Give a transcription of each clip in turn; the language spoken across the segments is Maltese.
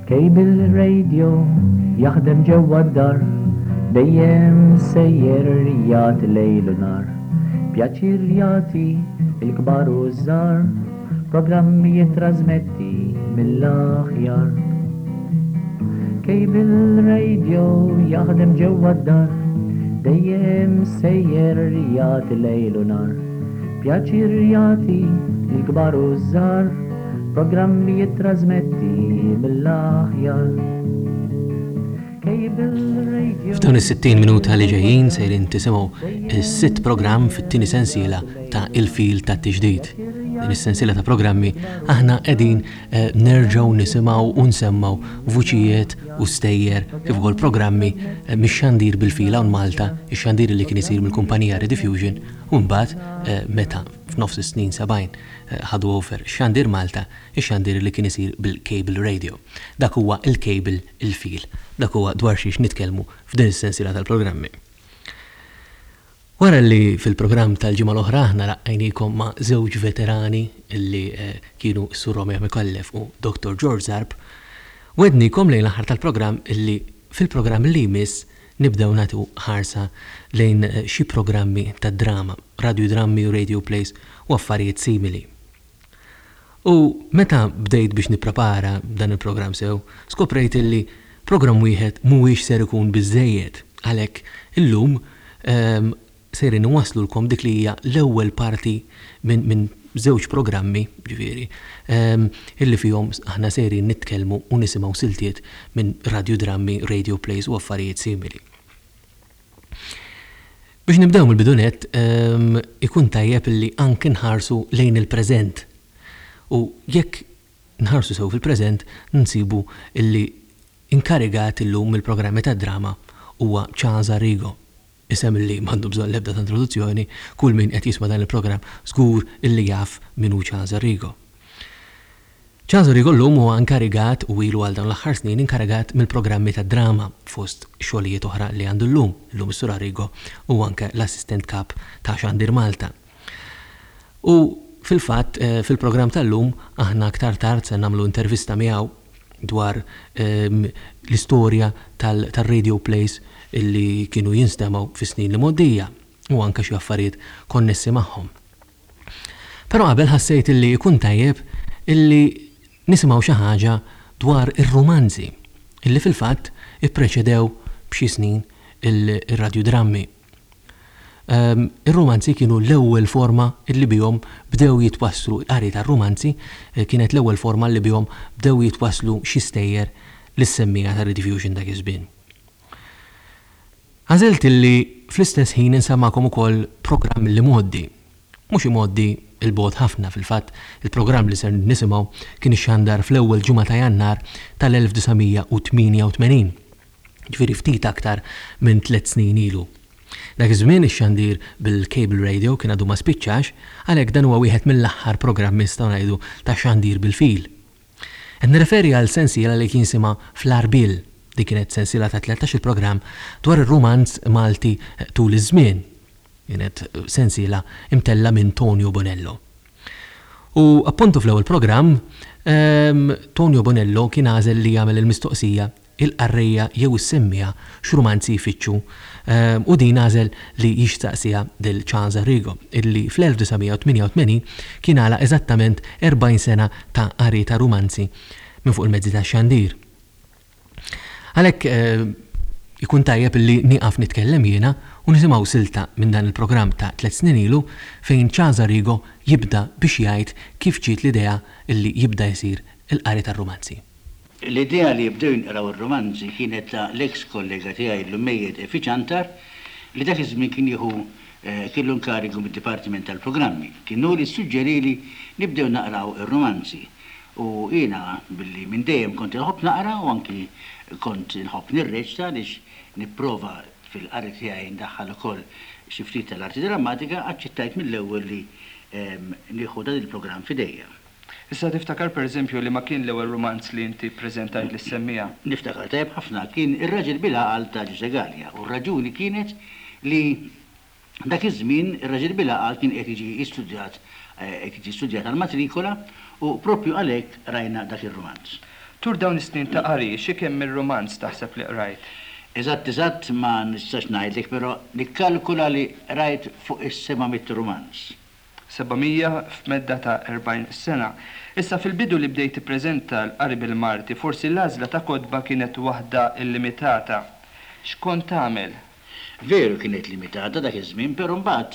كيبل راديو يخدم جوا الدار دايم سير ريات ليل ونهار بيعطي رياتي الكبار والصغار بروجرام يترازمتي من الأخيار كيبل راديو يخدم جوا الدار دايم سير ريات ليل ونهار بيعطي رياتي الكبار والصغار بروجرام يترازمتي من الأخيار F'dawn is-60 minuta li ġejjin sejrin tisimgħu is-sitt programm fit-tieni sensiela ta' il-fil ta' tiġdid. Din is-sensiela ta' programmi aħna qegħdin nerġgħu nisimgħu u nsemmaw vuċijiet u stejjer kif ukoll programmi mix-xandir bil-fil hawn Malta, ix-xandir li kien isir mill-kumpanija Rediffusion u mbagħad meta f'nofs is-snin 70 ħadu over xandir Malta, ix-xandir li kien isir bil-Cable Radio. Dak huwa il-Cable il-fil. Dak huwa dwar xiex nitkellmu f'din is-sensiela tal-programmi. Wara li fil-programm tal-ġimgħa l-oħra aħna laqgħejnikom ma' żewġ veterani li kienu Sur Romeo Mikollef u Dr. George Zarb, wednikom lejn l-aħħar tal-programm illi fil-programm li jmiss nibdew nagħtu ħarsa lejn xi programmi tad-drama, radiodrammi u radio plays u affarijiet simili. U meta bdejt biex nipprepara dan il-programm sew, skoprejt illi programm wieħed mhuwiex ser ikun biżejjed għalhekk illum sejrin waslulkom dik li hija l-ewwel parti minn żewġ programmi ġifieri illi fihom aħna sejrin nitkellmu u nisimgħu siltiet minn radiodrammi, radio plays u affarijiet simili. Biex nibdew mill-bidunet ikun tajjeb illi anke nħarsu lejn il-preżent. U jekk nħarsu sew fil-preżent nsibu illi inkarigat illum mill-programmi tad-drama huwa Charles Arrigo. Isem illi m'għandu bżonn l-ebda ta' introduzzjoni, kull min qed jisma' dan il-programm żgur illi jaf min hu Charles Arrigo. Charles Arrigo llum huwa inkarigat u ilu għal dawn l-aħħar snin inkarigat mill-programmi tad-drama fost xogħlijiet oħra li għandu llum is-Sur Arrigo u anke l-assistent kap ta' Xandir Malta. U fil-fatt fil-programm tal-lum aħna aktar tard se nagħmlu intervista miegħu dwar l-istorja tal-radio plays illi kienu jinstemaw fis-snin li moddija u anke xi affarijiet konnessi magħhom. Però qabel ħassejt illi jkun tajjeb illi nisimgħu xi ħaġa dwar ir-romanzi illi fil-fatt ippreċedew b'xi snin ir-radiodrammi. Ir-romanzi kienu l-ewwel forma illi bihom bdew jitwasslu qari tar-romanzi kienet l-ewwel forma li bihom bdew jitwasslu xi stejjer lis-semmija ta' Rediffusion dak iż-żmien. Għażelt illi fl-istess ħin insemmakom ukoll programm li mgħoddi. Mhux imgħoddi il-bod ħafna fil-fatt il-programm li ser nisimgħu kien ixxandar fl-ewwel ġimgħa ta' Jannar tal-1988. Ġifieri ftit aktar minn 3 snin ilu. Dak iż-żmien ix-xandir bil-Cable Radio kien għadu ma spiċċax għalhekk dan huwa wieħed mill-aħħar programmi nistgħu ngħidu ta' xandir bil-fil. Qed nirreferi għal sensiela li kien simha Fl-Arbil, dik kienet sensiela ta' 13 programm dwar ir-romanz Malti tul iż-żmien. Kienet sensiela imtella minn Tonio Bonello. U appuntu fl-ewwel programm Tonio Bonello kien għażel li jagħmel il-mistoqsija il-qarrejja jew is-semmija x'rumanzi jfittxu u din għażel li jixtaqsija lil Charles Arrigo illi fl-1988 kien għala eżattament 40 sena ta' qari ta' rumanzi minn fuq il-mezzi tax-xandir. Għalhekk ikun tajjeb illi nieqaf nitkellem jiena u nisimgħu silta minn dan il-programm ta' 3 snin ilu fejn Charles Arrigo jibda biex jgħid kif ġiet l-idea illi jibda jsir il-qari tar-rumanzi. L-idea li jibdew jinqraw ir-romanzi kienet ta' l-eks kollega tiegħi l-Mejjed Fiċantar li dak iż-żmien kien jieħu kellu nkarigu mid-Dipartiment tal-Programmi. Kienu li suġġerili nibdew naqraw ir-romanzi. U jiena billi minn dejjem kont inħobb naqra u anki kont inħobb nirreċta għaliex nipprova fil-qari tiegħi ndaħħal ukoll xi ftit tal-arti drammatika aċċettajt mill-ewwel li nieħu dan il-programm f'idejja. Issa tiftakar pereżempju li ma kien l-ewwel romanz li inti ppreżentajt lis-semmija? Niftakar tajjeb ħafna kien Ir-Raġel bil-Għaqal ta' Giuseppe Gallia u r-raġuni kienet li dak iż-żmien Ir-Raġel bil-Għaqal kien qed jiġi studjat għall-matrikola u proprju għalhekk rajna dak ir-romanz. Tur dawn is-snin ta' qari xi kemm ir-romanz taħseb li qrajt? Eżatt ma nistax ngħidlek, però nikkalkula li rajt fuq is-700 romanz. 700 f'medda ta' 40 sena. Issa fil-bidu li bdejt tippreżenta l-qari bil-Malti, forsi l-għażla ta' kodba kienet waħda illimitata. X'kont tagħmel? Veru kienet limitata dak iż-żmien, però mbagħad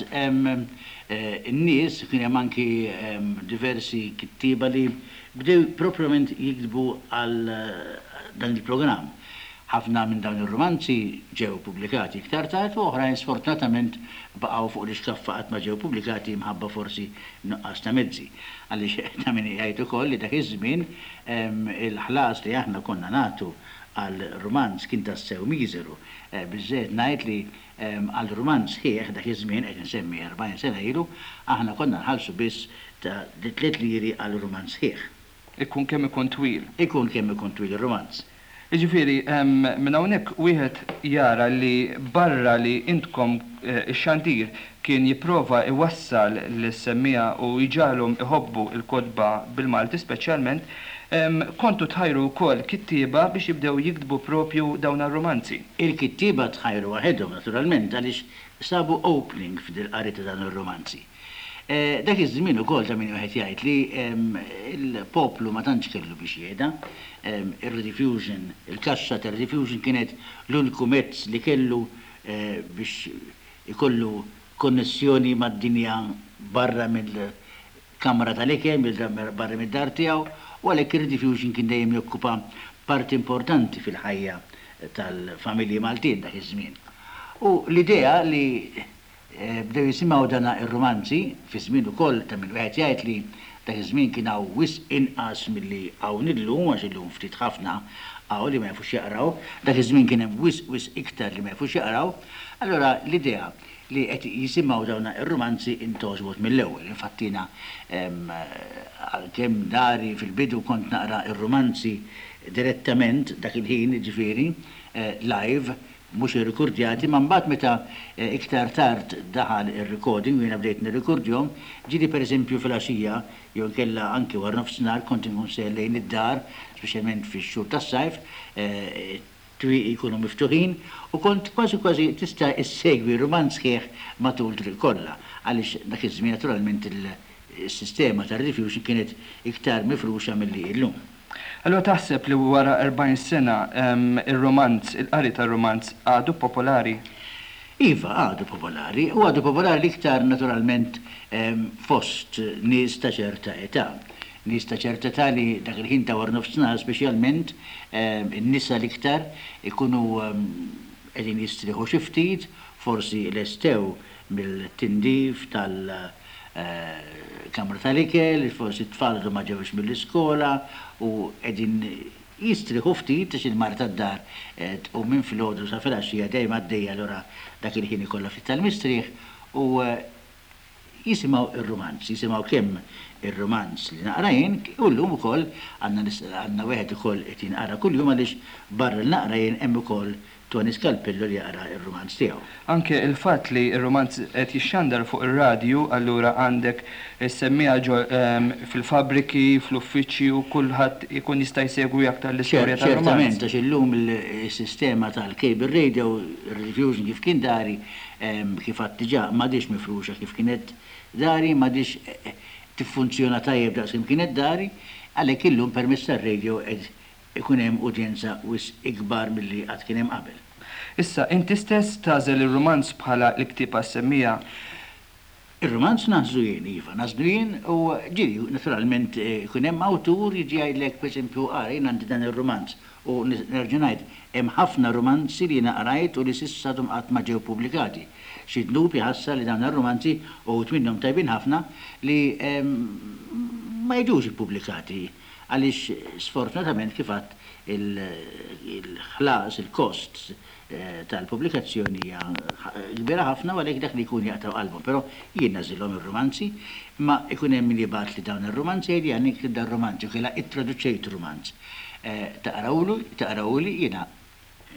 in-nies kien hemm anki diversi kittieba li bdew proprjament jiktbu għal dan il-programm. Ħafna minn dawn ir-romanzi ġew pubblikati iktar tard u oħrajn sfortunatament baqgħu fuq l-iskaffa qatt ma ġew pubblikati mħabba forsi nuqqas ta' mezzi. Għaliex ta' min jgħid ukoll li dak iż-żmien il-ħlas li aħna konna nagħtu għal-romanz kien tassew miżeru. Biżżejjed ngħid li għal-romanz ħieħ dak iż-żmien qed insemmi 40 sena ilu, aħna konna nħallsu biss ta' 3 liri għal-romanz ħieħ. Ikun kemm ikun twil. Ikun kemm ikun twil ir-romanz. Jiġifieri minn hawnhekk wieħed jara li barra li intkom ix-xandir kien jipprova iwassal lis-semmija u jġalhom iħobbu l-kodba bil-Malti speċjalment, kontu tħajru wkoll kittieba biex jibdew jiktbu propju dawn ar-romanzi. Il-kittieba tħajru waħedhom naturalment għaliex sabu opening f'dil-qari ta' dan ir-romanzi. Dak iż-żmien ukoll ta' min wieħed jgħid li il-poplu ma tantx kellu biex jgħidha, ir-rediffusion, il-kaxxa tar-rediffusion kienet l-uniku mezz li kellu biex ikollu konnessjoni mad-dinja barra mill-kamra tal-ikel, barra mid-dar tiegħu, u għalhekk ir-rediffusion kien dejjem jokkupa parti importanti fil-ħajja tal-familji Maltin dak iż-żmien. U l-idea li bdew jisimgħu dana ir-romanzi fi żmien ukoll ta' min wieħed jgħid li dak iż-żmien kien hawn wisq inqas milli hawn illum għax illum ftit ħafna hawn li ma jafux jaqraw, dak iż-żmien kien hemm wisq iktar li ma jafux jaqraw, allura l-idea li qed jisimgħu dawna ir-romanzi intosbot mill-ewwel. Infattina kemm dari fil-bidu kont naqra ir-romanzi direttament dak il-ħin ġifieri live mhux irrikordjati, ma mbagħad meta iktar tard daħal ir-recording u jiena bdejt nirrikordjhom, ġieli pereżempju fil-għaxija jew inkella anke wara nofsinhar kont inkun sejjer lejn id-dar, speċjalment fix-xhur tas-sajf, twieqi jkunu miftuħin u kont kważi tista' issegwi romanz sħiħ matul triq kollha għaliex dak iż-żmien naturalment is-sistema tar-rediffusion kienet iktar mifruxa milli llum. Allora taħseb li wara 40 sena il-romanz, il-qari tar-romanz għadu popolari? Iva, għadu popolari, u għadu popolari iktar naturalment fost nies ta' ċerta età. Nies ta' ċerta età li dak il-ħin ta' war nofsinhar speċjalment in-nisa l-iktar ikunu qegħdin jistrieħu xi ftit, forsi lestew mill-tindif kamra tal-ikel, forsi t-tfal ma ġewx mill-iskola u qegħdin jistriħu ftit għax il-mar tad-dar u minn filgħodu sa filgħaxija dejjem għaddejja allura dak il-ħin ikollha ftit tal-mistrieħ u jisimgħu ir-romanz, jisimgħu kemm ir-romanz li naqra jien u llum ukoll għandna wieħed ukoll qed jinqara kuljum għaliex barra l-naqra jien hemm ukoll Tony Scalpello li jaqra ir-romanz tiegħu. Anke il-fatt li ir-romanz qed jixxandar fuq ir-radju, allura għandek semmija fil-fabbriki, fl-uffiċċju, kulħadd ikun jista' jsegwi aktar l-istorja tar-romanz. Ċertament għax illum is-sistema tal-cable radio, ir-rediffusion kif kien dari, kif għad diġà m'għadix mifruxa kif kienet dari, m'għadix tiffunzjona tajjeb daqs kif kienet dari, għalhekk illum permezz tar-radio ikun hemm udjenza wisq ikbar milli qatt kien hemm qabel. Issa, inti stess tażel ir-romanz bħala l-ktiba semmija? Ir-romanz naħżu jien, iva, naħżu jien u ġiri, naturalment, kun hemm awtur jiġi jgħidlek pereżempju qari għandi dan ir-romanz u nerġa' ngħid hemm ħafna romanzi li naqrajt u li s'issa qatt ma ġew pubblikati. Xi dnub jħassa li dawn ir-romanzi u minnhom tajbin ħafna li ma jiġux ippubblikati għaliex sfortunatament kif għadd il-ħlas, il-kost tal-pubblikazzjoni hija kbira ħafna u għalhekk dak li jkun jaqtaw qalbhom, però jien nażilhom ir-romanzi, imma ikun hemm min jibgħat li dawn ir-romanzi jgħid għandi nikteb dan romanzi u kellha ittraduċejt romanz. Taqrawli jiena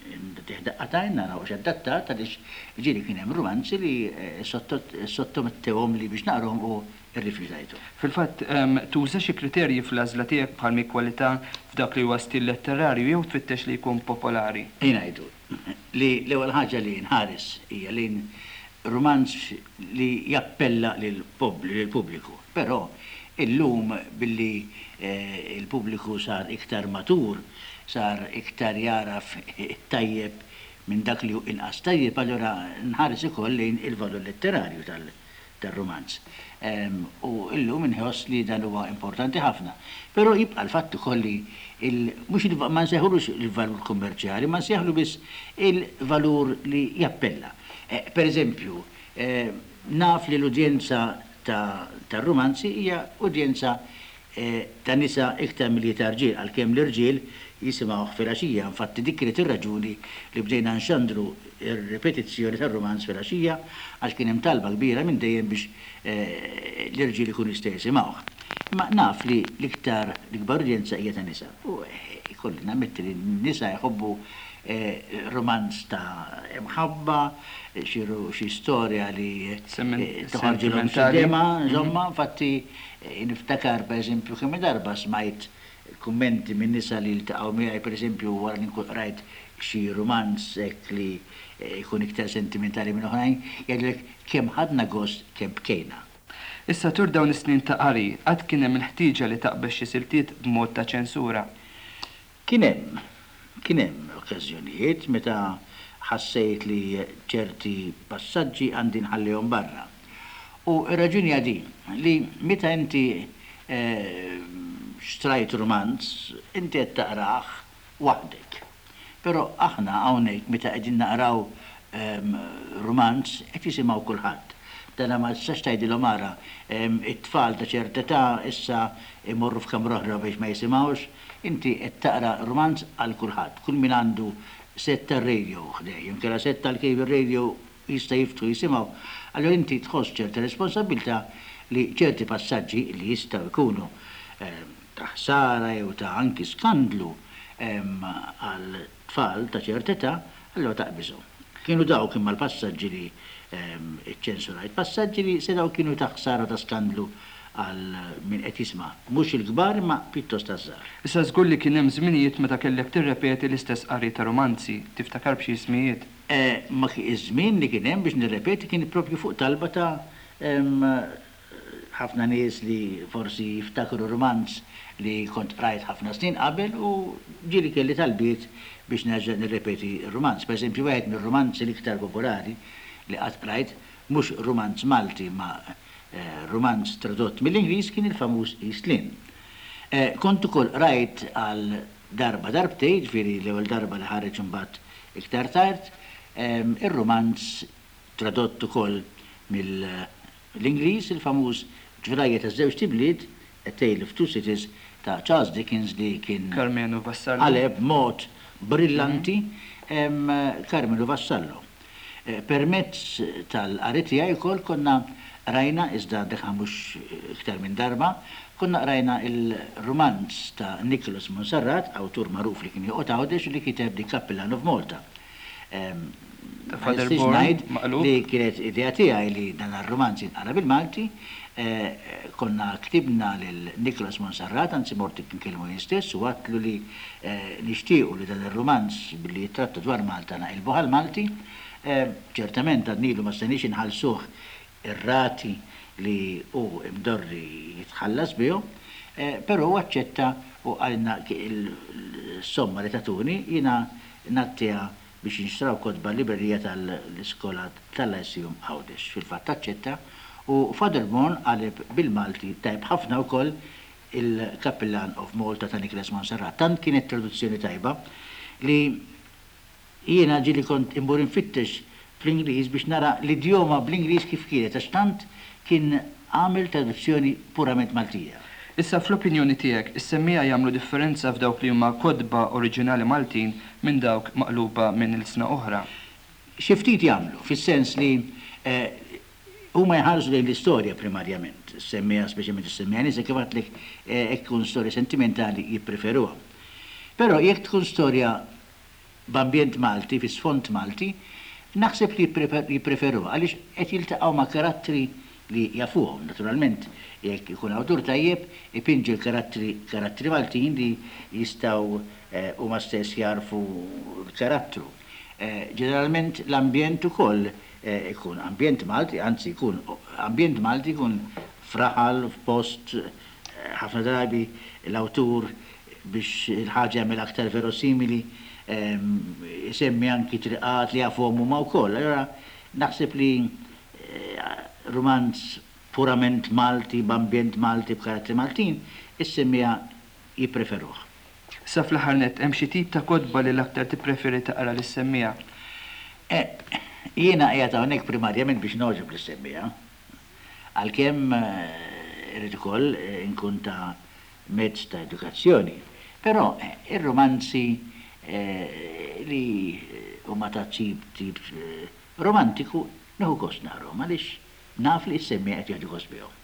Tiħdaqqatajn naraw x'addattat għaliex ġieli kien hemm romanzi li sottomettewhom li biex naqrhom u rrifjutajtu. Fil-fatt, tuża xi kriterji fl-għażla tiegħek bħal kwalità f'dak li huwa stil letterarju jew tfittex li jkun popolari? Ngħidu li l-ewwel ħaġa li nħares hija li romanz li jappella lill-pubbliku, però illum billi il-pubbliku sar iktar matur, sar iktar jaraf tajjeb minn dak li inqas tajjeb, allura nħares ikoll lejn il-valur letterarju tal-romanz. U illum inħoss li dan huwa importanti ħafna. Però jibqa' l-fatt ukoll li ma nseħħulux il-valur kummerċjali, ma nseħħlu biss il-valur li jappella. Per eżempju, naf li l-udjenza tar-romanzi hija udjenza ta' nisa iktar milli ta' rġiel, għalkemm l-irġiel jisimgħu filgħaxija. Infatti dik kienet ir-raġuni li bdejna nxandru ir-repetizzjoni tar-romanz filgħaxija għax kien hemm talba kbira minn dejjem biex l-irġiel ikunu jistgħu jisimgħuh. Ma naf li l-iktar l-ikbar udjenza hija ta' nisa. U ikolli nammetti li n-nisa jħobbu romanz ta' imħabba, xi storja li toħarġilhom x'idema, insomma, infatti niftakar pereżempju kemm darba smajt kummenti minn nisa li ltaqgħu miegħi pereżempju wara li rajt xi romanz hekk li jkun iktar sentimentali minn oħrajn, jgħidlek kemm ħadna gost kemm bkejna. Issa tur dawn is-snin ta' qari, għad kien hemm il-ħtieġa li taqbex xi siltiet b'mod ta' ċensura. Kien hemm okkażjonijiet meta ħassejt li ċerti passaġġi għandi nħallihom barra. U r-raġuni għadi li meta inti xtrajt romanz, inti qed taqrah waħdek. Però aħna hawnhekk meta qegħdin naqraw romanz qed jisimgħu kulħadd. Dana ma tistax tgħidilhom ara it-tfal ta' ċerta età issa imorru f'kamra oħra biex ma jisimgħux, inti qed taqra romanz għal kulħadd. Kull min għandu setta radio ħdej, kera setta l-cable radio jista' jiftu jisimgħu. Allora inti tħoss ċerta responsabilità li ċerti passaġġi li jistgħu jkunu ta' ħsara jew ta' anki skandlu għal tfal ta' ċerta età, allora taqbiżhom. Kienu dawk imma l-passaġġi li iċċensurajt, passaġġi li se daw kienu ta' ħsara ta' skandlu għal min qed jisma', mhux il-kbar ma pjuttost żgħar. Issa żgur li kien hemm żminijiet meta kellek tirrepeti l-istess qari ta' romanzi, tiftakar b'xi żmijiet? Ma iż-żmien li kien hemm biex nirrepeti kien proprju fuq talba ta' ħafna nies li forsi jiftakru romanz li kont rajt ħafna snin qabel u ġieli kelli talbiet biex nerġa' nirrepeti romanz. Per eżempju, wieħed mir-romanzi l-iktar popolari li qatt rajt mhux romanz Malti ma' romanz tradott mill-Ingliż kien il-famuż Eastlyn. Kont ukoll rajt għal darbtejn, ġifieri l-ewwel darba li ħareġ imbagħad iktar tard, ir-romanz tradott ukoll mill-Ingliż il-famuż Ġrajiet taż-żewġ tibliet, A Tale of Two Cities ta' Charles Dickens li kien Carmenu Vassallo għaleb mod brillanti Carmenu Vassallo. Permezz tal-qari tiegħi wkoll konna rajna, iżda deħa mhux iktar minn darba, konna rajna il-romanz ta' Nicholas Monserrat, awtur magħruf li kien joqgħod għawdex li kiteb The Capellan of Malta. Li kienet idea tiegħi li dan ar-romanz jinqara bil-Malti, konna ktibna lil Nicholas Monserrat, anzi morti nkellmu jistess, u għatlu li nixtiequ li dan ir-romanz billi jitratta dwar Malta naqilbu għal-Malti, ċertament għadnilu ma stenix inħallsuh ir-rati li u imdorri jitħallas bihom, però aċċetta u għalna il-somma li tatuni jina nattija biex nixtraw kodba librerija tal-iskola tal-Lyceum Għawdex. Fil-fatt aċċetta u Furthermore għalib bil-Malti tajb ħafna wkoll il-Capellan of Malta ta' Nicholas Monserrat. Tant kienet traduzzjoni tajba li jiena ġili kont imbur infittex fl-Ingliż biex nara l-idjoma bl-Ingliż kif kienet, għax tant kien għamil traduzzjoni purament Maltija. Issa fl-opinjoni tiegħek, is-semmija jagħmlu differenza f'dawk li huma kodba oriġinali Maltin minn dawk maqluba minn il-sna oħra? Xi ftit jagħmlu, fis-sens li huma jħarsu lejn l-istorja primarjament, semmija speċjalment is-semmija nies kif għadlek hekk tkun storja sentimentali jippreferuha. Però jekk tkun storja b'ambjent Malti, fi sfond Malti, naħseb li jipreferu, għaliex qed jiltaqgħu ma' karattri li jafuhom, naturalment, jekk ikun awtur tajjeb, ipinġi l-karattri Maltin li jistgħu huma stess jarfu l-karattru. Ġeneralment l-ambjent ukoll ikun ambjent Malti, anzi ikun ambjent Malti ikun fraħal f'post ħafna drabi l-awtur biex il-ħaġa jagħmel aktar verosimili, jisemmi anki triqat li jafuhom huma wkoll. Allura naħseb li romanz purament Malti, b'ambjent Malti, b'karattri Maltin, is-semmija jippreferuh. Sa fl-aħħar nett hemm xi tip ta' kodba li l-aktar tippreferi taqra lis-semmija? Jiena qiegħed hawnhekk primarjament biex noġob lis-semmija. Għalkemm irid ukoll inkun ta' mezz ta' edukazzjoni. Però ir-romanzi li huma ta' tip romantiku neħu gost narhom għaliex naf li s-semmija qed jagħtu gost bihom.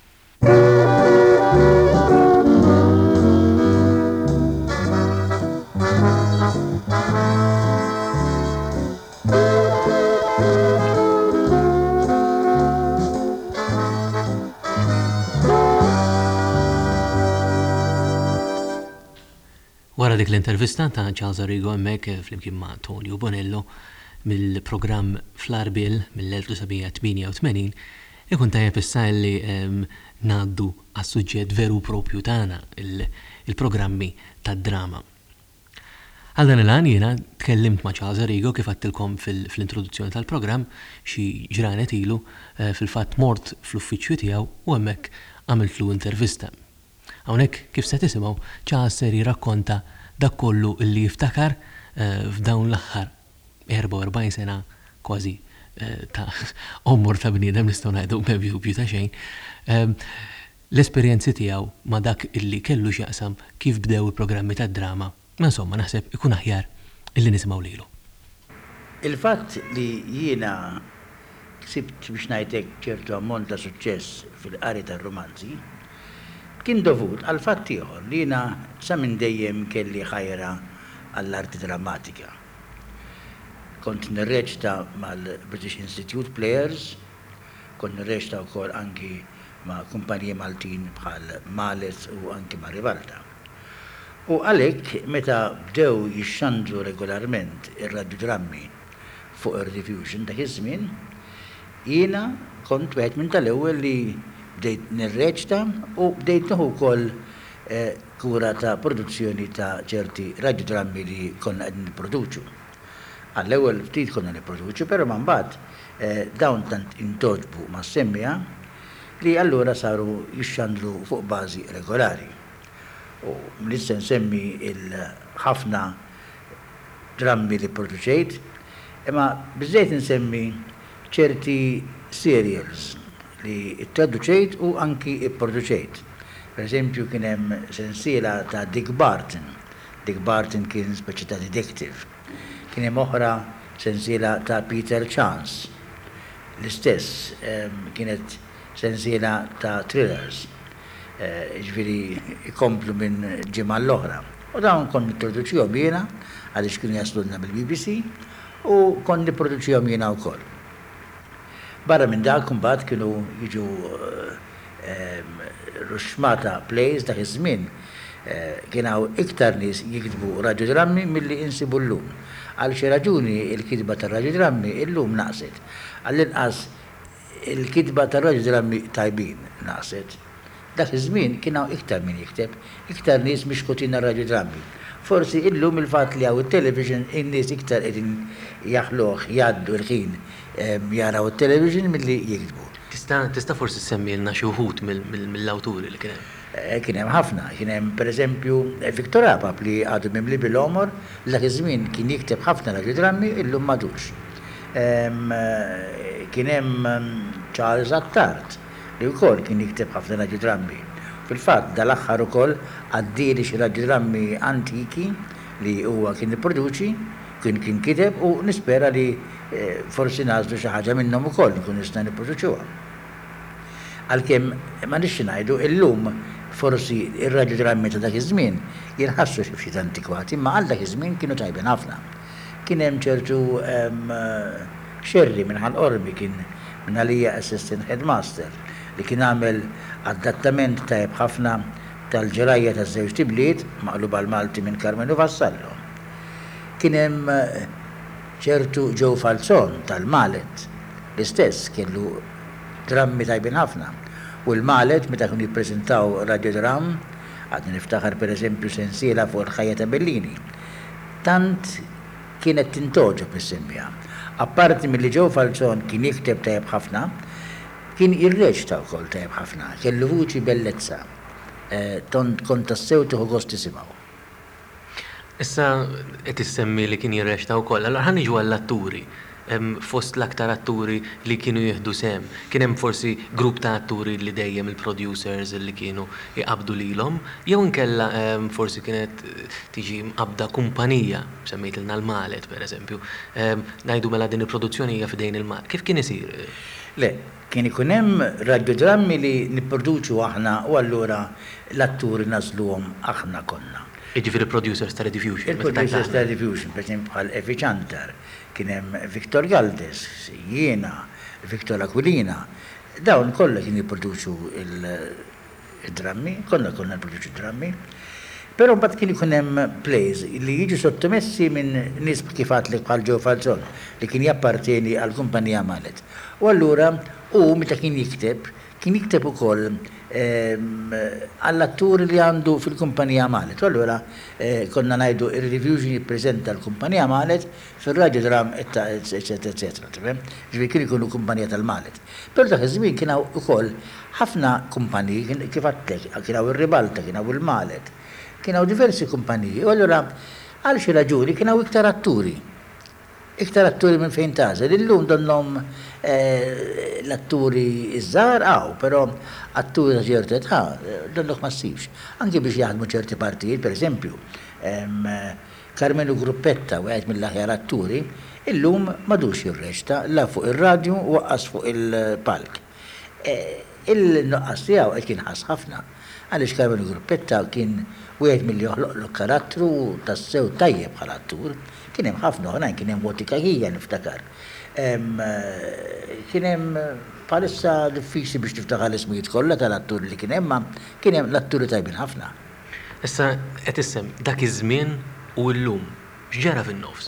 Wara dik l-intervista ta' Charles Arrigo hemmhekk flimkien ma' Tonio Bonello mill-programm Flarbil mill-1988 ikun tajjeb issa li ngħaddu għas-suġġett veru propju tagħna il-programmi tad-drama. Għal dan il-għan jiena tkellimt ma' Charles Arrigo kif għattilkom fl-introduzzjoni tal-programm xi ġranet ilu fil-fatt mort fl-uffiċċju tiegħu u hemmhekk għamiltlu intervista. Hawnhekk kif se tisimgħu Charles ser jirrakkonta dak kollu illi jiftakar f'dawn l-aħħar 44 sena kważi ta' ommur ta' bniedem nistgħu ngħidu b'dubju ta' xejn. L-esperjenzi tiegħu ma' dak illi kellu x'jaqsam kif bdew il-programmi tad-drama, ma insomma naħseb ikun aħjar illi nisimgħu lilu. Il-fatt li jiena ksibt biex ngħidlek ċertu ammont ta' suċċess fil-qari tar-romanzi kien dovut għal fatt ieħor li jiena sa minn dejjem kelli ħajra għall-arti drammatika. Kont nirreċta mal-British Institute Players, kont nirreċta wkoll anki ma' kumpaniji Maltin bħal Malet u anki ma' Rivalta. U għalhekk meta bdew jixxandru regolarment ir-radiodrammi fuq ir-Diffusion ta' iż-żmien, jiena kont wieħed minn tal-ewwel li bdejt nirreċta u bdejt nieħu wkoll kura ta' produzzjoni ta' ċerti radiodrammi li konna qegħdin nipproduċu. Għall-ewwel ftit konna nipproduċu, però ma mbagħad dawn tant intoġbu ma' semmija li allura saru jixxandru fuq bażi regolari. U nista' nsemmi il-ħafna drammi li produċejt, imma biżejt nsemmi ċerti serials li traduċejt u anki ipproduċejt. Per eżempju kien hemm sensiela ta' Dick Barton. Dick Barton kien speċi ta' detective. Kien hemm oħra sensiela ta' Peter Chance. L-istess kienet sensiela ta' thrillers. Ġifieri ikomplu minn ġimgħa l-oħra. U dawn kont nipproduċihom jiena għaliex kienu jaslulna mill-BBC u kont nipproduċihom jiena wkoll. Barra minn dak imbagħad kienu jiġu ruxmata plays dak iż-żmien kien hawn iktar nies jiktbu radiodrammi milli insibu llum. Għal xi raġuni l-kitba tar-radiodrammi llum naqset. Għall-inqas il-kitba tar-radiodrammi tajbin naqset. Dak iż-żmien kien hawn iktar min jikteb, iktar nies mixkutin ar-radiodrammi. Forsi illum il-fatt li hawn it-television in-nies iktar qegħdin jaħluh jgħaddu l-ħin jaraw it-television milli jiktbu. Tista' forsi semmilna xi wħud mill-awturi li kien hemm? Kien hemm ħafna, kien hemm pereżempju Victor Apap li għadu mimli bil-omor dak iż-żmien kien jikteb ħafna radiodrammi illum m'għadux. Kien hemm Charles Attard li wkoll kien jikteb ħafna radiodrammi. Fil-fatt dal-aħħar ukoll għaddieli xi radiodrammi antiki li huwa kien ipproduċi, kien kiteb u nispera li forsi nażlu xi ħaġa minnhom ukoll nkun nista' nipproduċuha. Għalkemm ma nixxi ngħidu illum forsi ir-radiodrammi ta' dak iż-żmien jinħassu xi ftit antikwati, imma għal dak iż-żmien kienu tajbin ħafna. kien hemm ċertu xerri minn Qormi kien minn għalija assistant headmaster li kien għamel adattament tajb ħafna tal-ġerajja taż-żewġ tibliet maqluba l-Malti minn Carmenu Vassallo. Kien hemm ċertu Joe Falzon tal-Malet l-istess kellu drammi tajbin ħafna. U l-Malet meta kienu jippreżentaw Radio Dram għadni niftaħar pereżempju sensiela fuq il-ħajja ta' Bellini. Tant kienet tintoġob is-semmija. Apparti milli Joe Falzon kien jikteb tajb ħafna, kien jirreċta wkoll tajb ħafna, kellu vuċi bellezza. Kont tassew tieħu gost tisimgħu. Issa qed issemmi li kien jirreċta wkoll, allura ħan niġu għall-atturi. Fost l-aktar atturi li kienu jieħdu sem, kien hemm forsi grupp ta' atturi li dejjem il-producers li kienu jqabdu lilhom, jew inkella forsi kienet tiġi mqabda kumpanija, semmejtilna l-Malet pereżempju, ngħidu mela din il-produzzjoni hija f'idejn il-Malet. Kif kien isir? Le, kien ikun hemm radiodrammi li nipproduċu aħna u allura l-atturi nażluhom aħna konna. Jiġifieri producers ta' Rediffusion. Il-producers ta' Rediffusion, pereżempju bħal Efi Ċantar, kien hemm Victor Galdes, jiena, Victor Aquilina, dawn kollha kien jipproduċu il-drammi, konna nipproduċu drammi. Però mbagħad kien ikun hemm plays li jiġu sottomessi minn nies kif għadlek bħal Joe Falzon li kien jappartieni għall-kumpanija Malet. U allura meta kien jikteb ukoll għall-atturi li għandu fil-kumpanija Malet. U allura konna ngħidu ir-Rediffusion jippreżenta l-kumpanija Malet fir-Radio Dram eccetera. Ġifieri kien ikunu kumpanija tal-Malet. Però dak iż-żmien kien hawn ukoll ħafna kumpaniji kif għadlek, kien hawn ir-Ribalta, kien hawn il-Malet. Kien hawn diversi kumpaniji, u allura għal xi raġuni kien hawn iktar atturi minn fejn tażel. Illum donhom l-atturi iż-żgħar però atturi ta' ċerta età donhom ma ssibx. Anke biex jaħdmu ċerti partijiet, pereżempju, Carmenu Gruppetta wieħed mill-aħjar atturi, illum m'għadux jirreċta la fuq ir-radju u waqqas fuq il-palk. Il-nuqqas tiegħu qed kien ħass ħafna għaliex Carmenu Gruppetta kien wieħed milli joħloq karattru tassew tajjeb bħala attur. Kien hemm ħafna oħrajn, kien hemm Wotika Hija niftakar. Kien hemm bħalissa diffiċli biex tiftakar l-ismijiet kollha tal-attur li kien hemm, ma kien hemm l-atturi tajbin ħafna. Issa qed issem dak iż-żmien u llum x'ġara fin-nofs?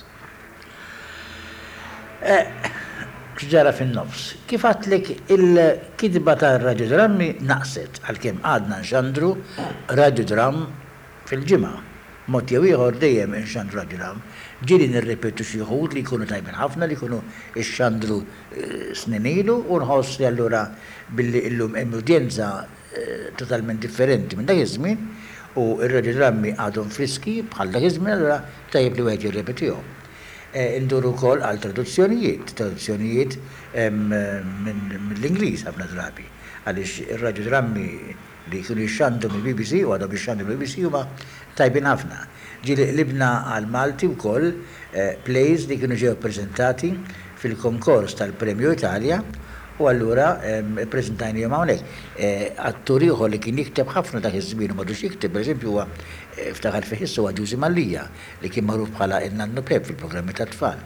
X'ġara fin-nofs. Kif għadlek il-kidba tar-Radio Drammi naqset għalkemm għadna nxandru Radio Dram fil-ġimgħa. Mod jew ieħor dejjem inxandru Radio Dram. Ġieli nirrepetu xi wħud li jkunu tajbin ħafna li jkunu xxandru snin ilu u nħoss li allura billi illum hemm udjenza totalment differenti minn dak iż-żmien u r-Radio Drammi għadhom friski bħal dak iż-żmien allura tajjeb li wieħed jirrepetihom. Induru wkoll għal traduzzjonijiet mill-Ingliż ħafna drabi għaliex ir-Radio Drammi li kienu jxandu mill-BBC u għadhom jxandu mill-BBC huma tajbin ħafna. Ġieli qlibna għal Malti wkoll plays li kienu ġew ppreżentati fil-konkors tal-Premju Italja u allura ppreżentajnihom hawnhekk. Attur ieħor li kien jikteb ħafna dak iż-żmien u m'għadux jikteb, pereżempju huwa ftaħar fih issa huwa Giusy Mallija li kien magħruf bħala il-Nannu Pep fil-programmi tat-tfal.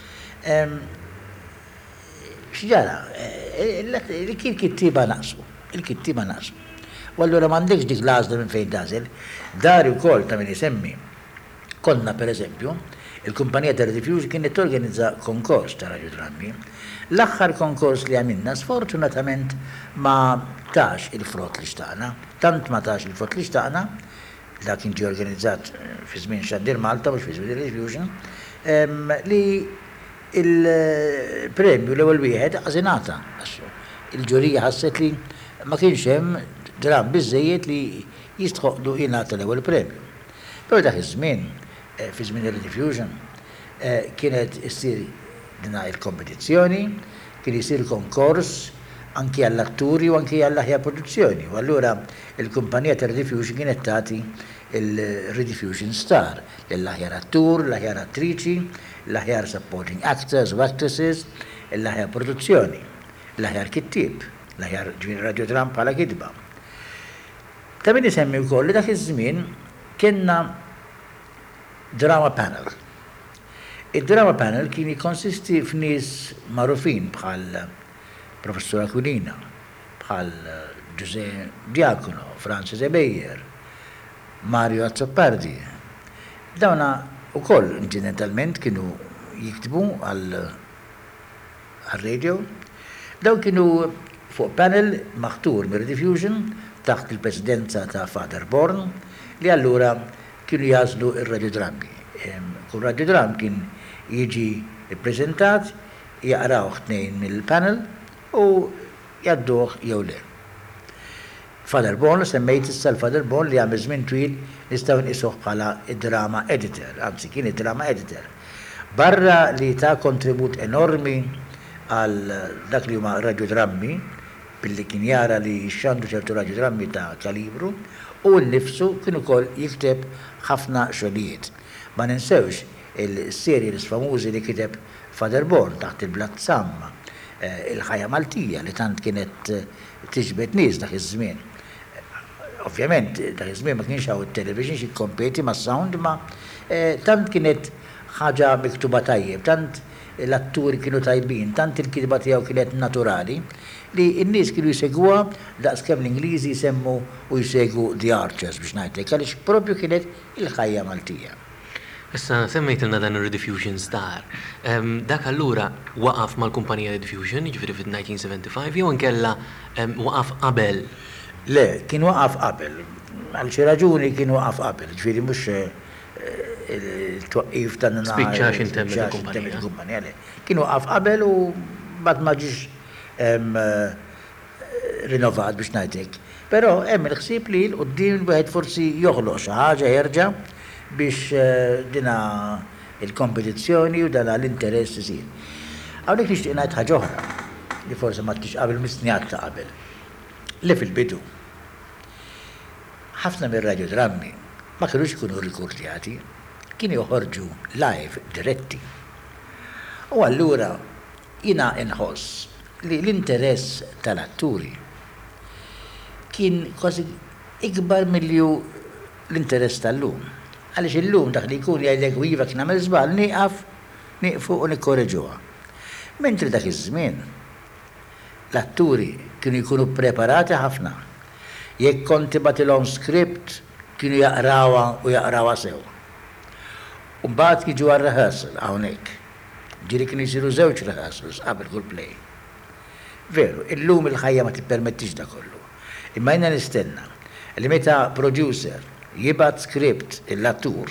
X'ġara? Il-kittiba naqsu. U allura m'għandekx dik l-għażla minn fejn tażel. Dari wkoll ta' min isemmi. Konna pereżempju, il-kumpanija ta' Rediffusion kienet torganizza konkors ta' Radio Drammi. L-aħħar konkors li għamilna sfortunatament ma tax il-frott li xtaqna, tant ma tax il-frott li xtaqna, da kien ġie organizzat fi żmien Xandir Malta mhux fi żmien Rediffusion, li il-premju l-ewwel wieħed għażinata. Il-ġurija ħasset li ma kienx hemm dram biżejjed li jistħoqlu jingħata l-ewwel premju. Però dak iż-żmien fi żmien Rediffusion kienet issir dina il-kompetizzjoni, kien isir konkors anki għall-atturi u anki għall-aħjar produzzjoni. U allura il-kumpanija ta' Rediffusion kienet tagħti il-Rediffusion Star l-aħjar attur, l-aħjar attriċi, l-aħjar supporting actors u actresses, l-aħjar produzzjoni, l-aħjar kittieb, l-aħjar Radio Dram bħala kidba. Ta' min isemmi wkoll li dak iż-żmien kienna drama panel. Id-drama panel kien jikonsisti f'nies magħrufin bħal Professor Aquilina, bħal Giuse Diacono, Francis Ebejer, Mario Azzopardi. Dawna ukoll incidentalment kienu jiktbu għal-radio. Daw kienu fuq panel maħtur mir-Rediffusion taħt il-presidenza ta' Father Born li allura kienu jazlu il-radiodrammi. Kull radiodram kien jiġi ippreżentat, jaqraw tnejn mill-panel u jadduh jew le. Father Born, semmejt issa l-Father Born li għamil żmien twil nistgħu nqisuh bħala id-drama editor, anzi kien id-drama editor. Barra li ta' kontribut enormi għal dak li huma radiodrammi, billi kien jara li xandu ċertu radiodrammi ta' kalibru, u l-nifsu kien ukoll jikteb ħafna xogħlijiet. Ma ninsewx il-serji l-sfamużi li kiteb Father Born taħt il-Blatt Samma, il-ħajja Maltija li tant kienet tiġbed nies dak iż-żmien. Ovvjament, dak iż-żmien ma kienx hawn it-television xi kompeti ma' sound, ma tant kienet ħaġa miktuba tajjeb, tant l-atturi kienu tajbin, tant il-kitba tiegħu kienet naturali, li n-nies kienu jsegwuha daqskemm l-Ingliżi jsemmu u jsegwu The Archers biex ngħidlek, għaliex proprju kienet il-ħajja Maltija. Issa semmejtilna dan ir-Rediffusion star. Dak allura waqaf mal-kumpanija Rediffusion, jiġifieri fit-1975, jew inkella waqaf qabel? Le, kien waqaf qabel. Għal xi raġuni kien waqaf qabel, ġifieri mhux il-twaqqif tan Spiċċa x'intemm il-kumpanija. Kien waqaf qabel u bad ma ġiex rinnovat biex ngħidlek. Però hemm il-ħsieb li l-qudiem wieħed forsi joħloq xi ħaġa jerġa' biex dina il-kompetizzjoni u dana l-interess isir. Hawnhekk nixtieq ngħid ħaġa oħra li forsi ma tix qabel misnijat ta' qabel. Li fil-bidu. Ħafna mir-radiodrammi ma kinux ikunu rikordjati, kienu joħorġu live diretti. U allura jiena inħoss li l-interess tal-atturi kien kważi ikbar milju l-interess tal-lum. Għaliex illum dak li jkun jgħidlek u iva kien għamel żball nieqfu u nikkorreġuha. Mentri dak iż-żmien l-atturi kienu jkunu preparati ħafna. Jekk kont tibatilhom script kienu jaqrawha sew. U mbagħad jiġu għar-rehearsal hawnhekk. Ġieli kienu jsiru żewġ rehearsals qabel kull play. Veru, illum il-ħajja ma tippermettix da kollu. Imma jiena nistenna li meta producer jibgħat script l-attur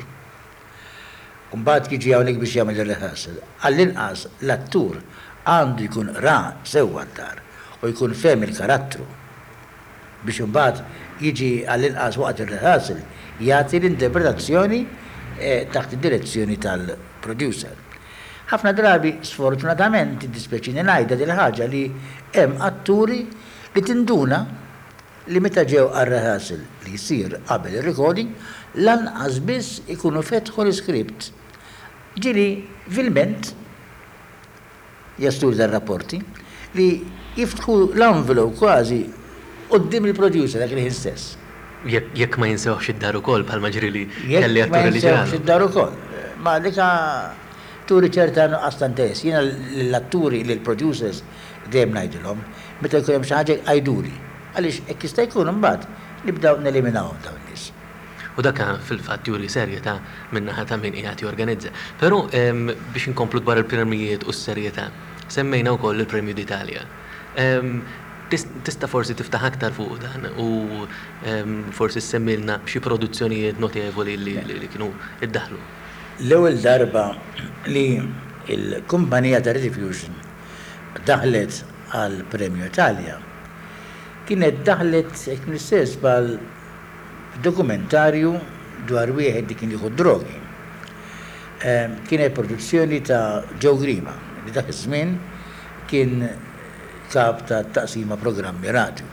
u mbagħad jiġi hawnhekk biex jagħmel ir-rehearsal. Għall-inqas l-attur għandu jkun ra sewwa d-dar u jkun fehm il-karattru biex imbagħad jiġi għall-inqas waqt ir-rehearsal jagħti l-interpretazzjoni taħt id-direzzjoni tal-producer. Ħafna drabi sfortunatament dispjaċini ngħidha din ħaġa li hemm atturi li tinduna li meta ġew għar-rehearsal li jsir qabel ir-recording lanqas biss ikunu fetħu l-iskript. Ġieli filment jastur dar-rapporti li jiftħu l-envelope kważi quddiem il-producer dak il-ħin stess. Jekk ma jinsewx id-dar ukoll bħalma ġri li kelli atturi li ġraw. Ma jinsewx id-dar ukoll. Ma dika turi ċerta nuqqas ta' interess. Jiena l-atturi li l-producers dejjem ngħidilhom meta jkun hemm xi ħaġa għajduli. Għaliex hekk jista' jkun imbagħad nibdew neliminawhom dawn nies. U dak fil-fatt juri serjetà min-naħa ta' min qiegħed jorganizza. Però biex inkomplu dwar il-premjijiet u s-serjetà, semmejna wkoll il-Premju d'Italja. Tista' forsi tiftaħ aktar fuq dan u forsi semmilna xi produzzjonijiet notevoli li kienu iddaħlu. L-ewwel darba li l-kumpanija ta' Rediffusion daħlet għal Premju Italja kienet daħlet hekk nistess bħal dokumentarju dwar wieħed li kien jieħu drogi. Kienet produzzjoni ta' Joe Grima li dak iż-żmien kien kap ta' taqsima programmi radio.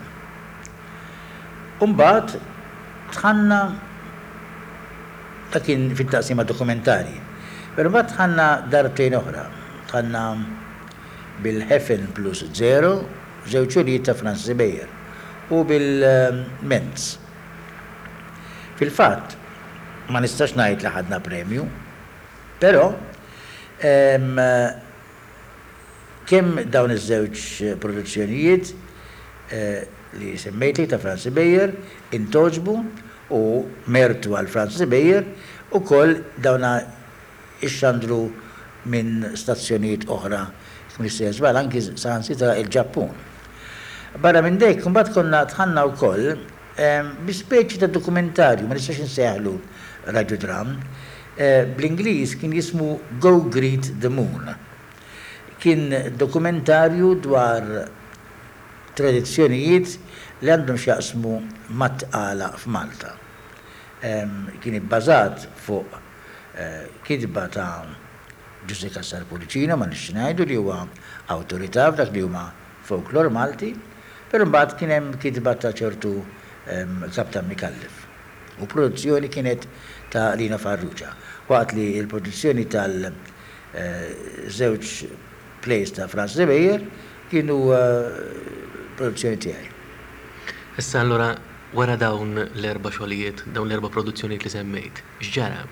Mbagħad tħanna ta' kien fit-taqsima dokumentari. Però mbagħad tħanna darbtejn oħra. Tħanna bil-Heffen plus Zero, żewġ ċulijiet ta' Francis Ebejer u bil-Menz. Fil-fatt ma nistax ngħid li ħadna premju, però Kemm dawn iż-żewġ produzzjonijiet li semmejtli ta' Franz Beyer intoġbu u mertu għal Franz Beyer u koll dawna ixxandru minn stazzjonijiet oħra Ministeri żbal anki saħansitra il-Ġappun. Barra minn dejk, kumbat konna tħanna wkoll bi speċi ta' dokumentarju, ma nistax insejħlu Radiodram, bl-Ingliż kien jismu Go Greet the Moon. Kien dokumentarju dwar tradizzjonijiet li għandhom xjaqsmu mat-tqala f'Malta. Kien ibbażat fuq kidba ta' Giuseppe Cassar Pulicino, ma nix ngħidu li huwa awtorità f'dak li huma folklor Malti, però mbagħad kien hemm kidba ta' ċertu Kaptan Mikallef. U produzzjoni kienet ta' Lina Farrugia. Waqt li l-produzzjoni tal-żewġ plays ta' Franz Beyer kienu produzzjoni tiegħi. Issa allura wara dawn l-erba' xogħlijiet, dawn l-erba' produzzjonijiet li semmejt, x'ġara?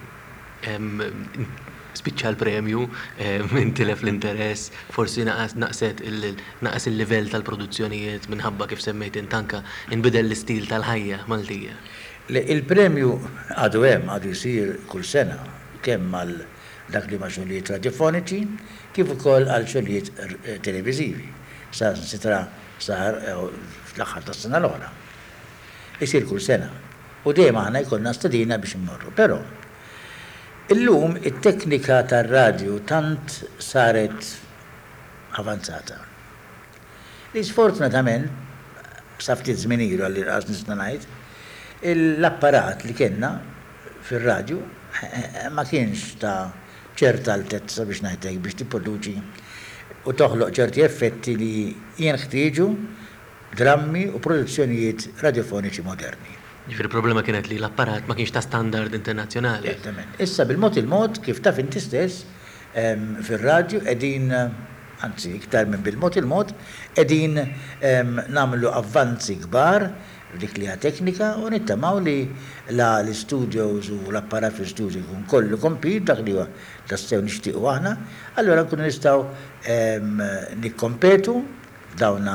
Spiċċa l-premju, minn tilef l-interess, forsi naqas il-livell tal-produzzjonijiet minħabba kif semmejt intanka inbidel l-istil tal-ħajja Maltija. Il-premju għadu hemm għadu jsir kull sena kemm għal dak li ma' xogħlijiet radiofoniċi kif ukoll għal xogħlijiet televiżivi. Sitra sar fl-aħħar tas-sena l-oħra. Isir kull sena. U dejjem aħna jkollna stedina biex immorru. Però illum it-teknika tar-radju tant saret avanzata. Li sfortunatament, sa ftit żmien ilu għalli raqas nista' ngħid, l-apparat li kellna fir-radju ma kienx ta' ċerta altezza biex ngħidlek biex tipproduċi u toħloq ċerti effetti li jinħtieġu drammi u produzzjonijiet radiofoniċi moderni. Ġifieri il-problema kienet li l-apparat ma kienx ta' standard internazzjonali. Issa bil-mod il-mod kif taf inti stess fir-radju qegħdin, anzi iktar minn bil-mod il-mod, qegħdin nagħmlu avvanzi kbar dik li teknika u nittamaw li l-studios u l-apparat fil-studio jkun kollu komplit dak li huwa tassew nixtiequ aħna, allura nkunu nistgħu nikkompetu dawna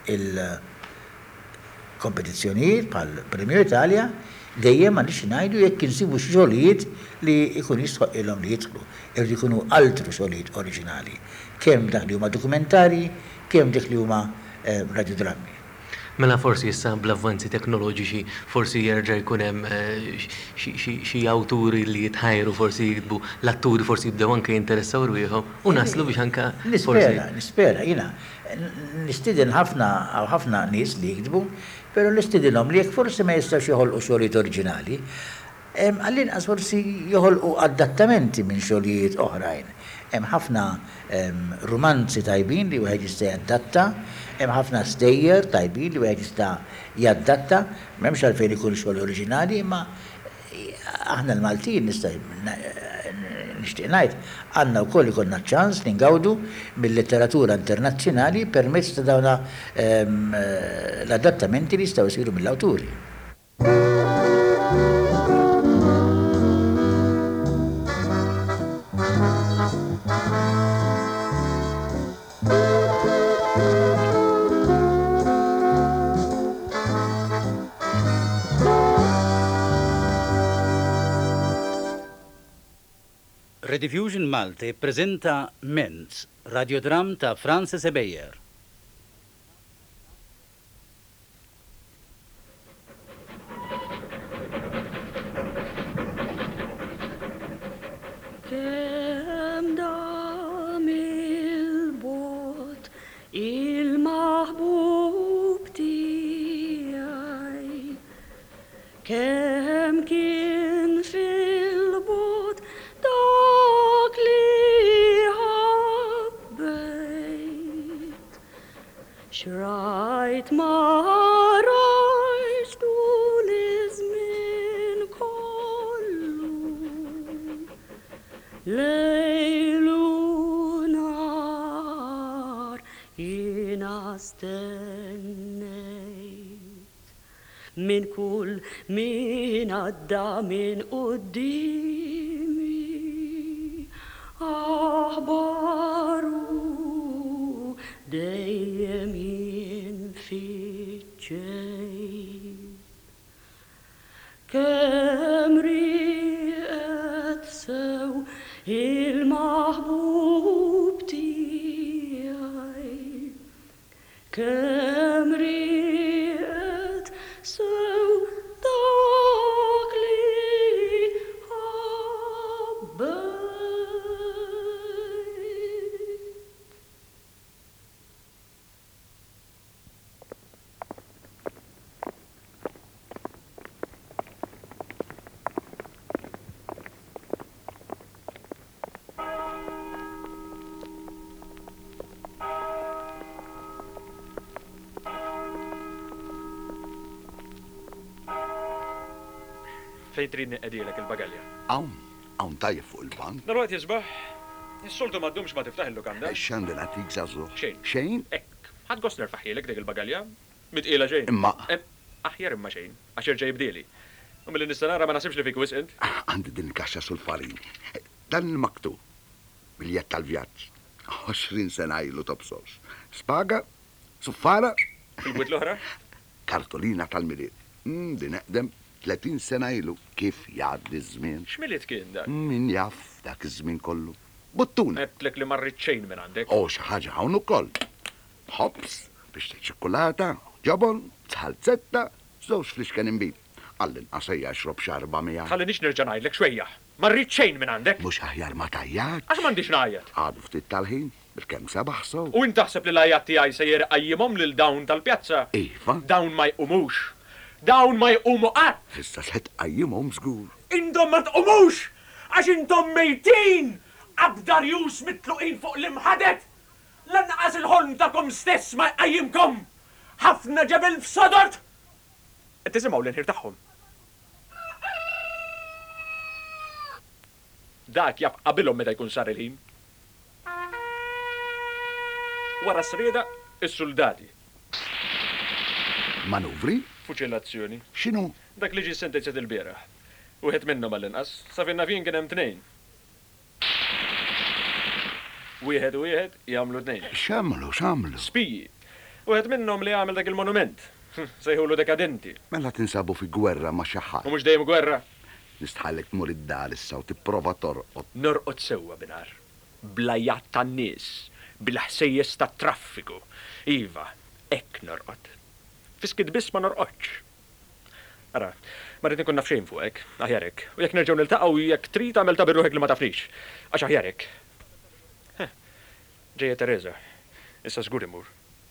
il-kompetizzjonijiet bħal Premju Italja dejjem ma nix ngħidu jekk insibu xi xogħlijiet li jkun jistħoq ilhom li jidħlu, irid ikunu altru xogħlijiet oriġinali, kemm dak li huma dokumentari, kemm dik li huma radiodrammi. Mela forsi issa bl-avvanzi teknoloġiċi forsi jerġa' jkun hemm xi awturi li jitħajru forsi jikbu l-atturi forsi jibdew anke jinteressaw rwieħhom u naslu biex anke Nispera, jiena nistidin ħafna nies li jikdbu, però nistidinhom li jekk forsi ma jistgħux joħolqu xogħlijiet oriġinali, għall-inqas forsi joħolqu adattamenti minn xogħlijiet oħrajn. Hemm ħafna romanzi tajbin li wieħed jista' jadatta, hemm ħafna stejjer tajbin li wieħed jista' jadatta, m'hemmx għalfejn ikun xogħol oriġinali, imma aħna l-Maltin nista' nixtieq ngħid għandna wkoll ikollna ċans ningawdu mill-letteratura internazzjonali permezz ta' dawna l-adattamenti li jistgħu jsiru mill-awturi. Rediffusion Malti prezenta Menz, radiodram ta' Franz Beyer. Kem dam il-bot il-maħbub tijaj, kem kien fil-bot dak li ħabbejt, xrajt ma rajx tul iż-żmien kollu, lejlu nar jiena stennejt min kull min għadda min quddimi أخباره دايم ينفتشي كم رئت سو المحبوب تيعي كم رئت سو داخلي حبي Fejn tridni qedilek il-bagalja? Hawn tajjeb fuq il-bank. Dal-waqt jisbaħ, is-soltu m'għaddumx ma tiftaħ il-lukanda. X'għandil għatik żagħżugħ? Xejn. Xejn? Ekk, ħadd gost nerfaħilek dik il-bagalja? Mitqila xejn. Imma- Aħjar imma xejn, għax irġej bdieli. U milli nista' nara ma nasibx li fik wisqint. Għandi din il-kaxxa sul-farin. Dan il-maktub. Biljett tal-vjaġġ. 20 sena ilu tobsos. Spaga, suffara, Fil-bwit l-oħra? kartolina tal-miliet. Din eqdem 30 sena ilu. Kif jgħaddi żmien? X'milit kien dak? Min jaf dak iż-żmien kollu. Buttuna. Għedtlek li marrit xejn minn għandek. O xi ħaġa hawn ukoll. Hops, biex ċokolata, ġobon, salzetta, żewġ fliexken imbit. Għall-inqas ejja xrob xarba mija. Ħallinix nerġa' ngħidlek xwejja. Marrit xejn minn għandek. Mhux aħjar ma tajjat. Għax m'għandix ngħajjed. Għadu ftit tal-ħin, bil-kemm sabaħ sow. U int taħseb li l-ajjat tiegħi se jirqajjimhom lil dawn tal-pjazza. Iva, Dawn ma jqumux. Dawn ma jqumu qatt. issa se tqajjimhom żgur. Intom ma tqumux! Għax intom mejtin! Abdarjus mitluqin fuq l-imħadet! Lanqas il-ħolm tagħkom stess ma jqajjimkom! Ħafna ġebel f'sodort! Qed tisimgħu l-inħir tagħhom. Dak jaf qabilhom meta jkun sar il-ħin. Wara s-srieda, is-soldati. Manuvri? Fuċillazzjoni. X'inhu? Dak li ġi sentenzjat il-bieraħ. Wieħed minnhom għall-inqas, sa finna fin kien hemm tnejn. Wieħed u wieħed jagħmlu tnejn. X'għamlu? Spiji. Wieħed minnhom li għamel dak il-monument. Sejħulu dekadenti. Mela tinsabu fi gwerra ma' xi U ħadd. mhux dejjem gwerra. Nistħallek tmur id-dar issa u tipprova torqod. Norqod sewwa binar. Blajjat tan-nies, bil-ħsejjes tat-traffiku. Iva, hekk norqod. Fiskid biss ma norqodx. Ara, ma rrid nkun naf xejn fuqek, aħjarek. U jekk nerġgħu niltaqgħu jekk trid tagħmel ta' birruħek li ma tafnix. Għax aħjarek. Ġejja Teresa, issa żgur imur.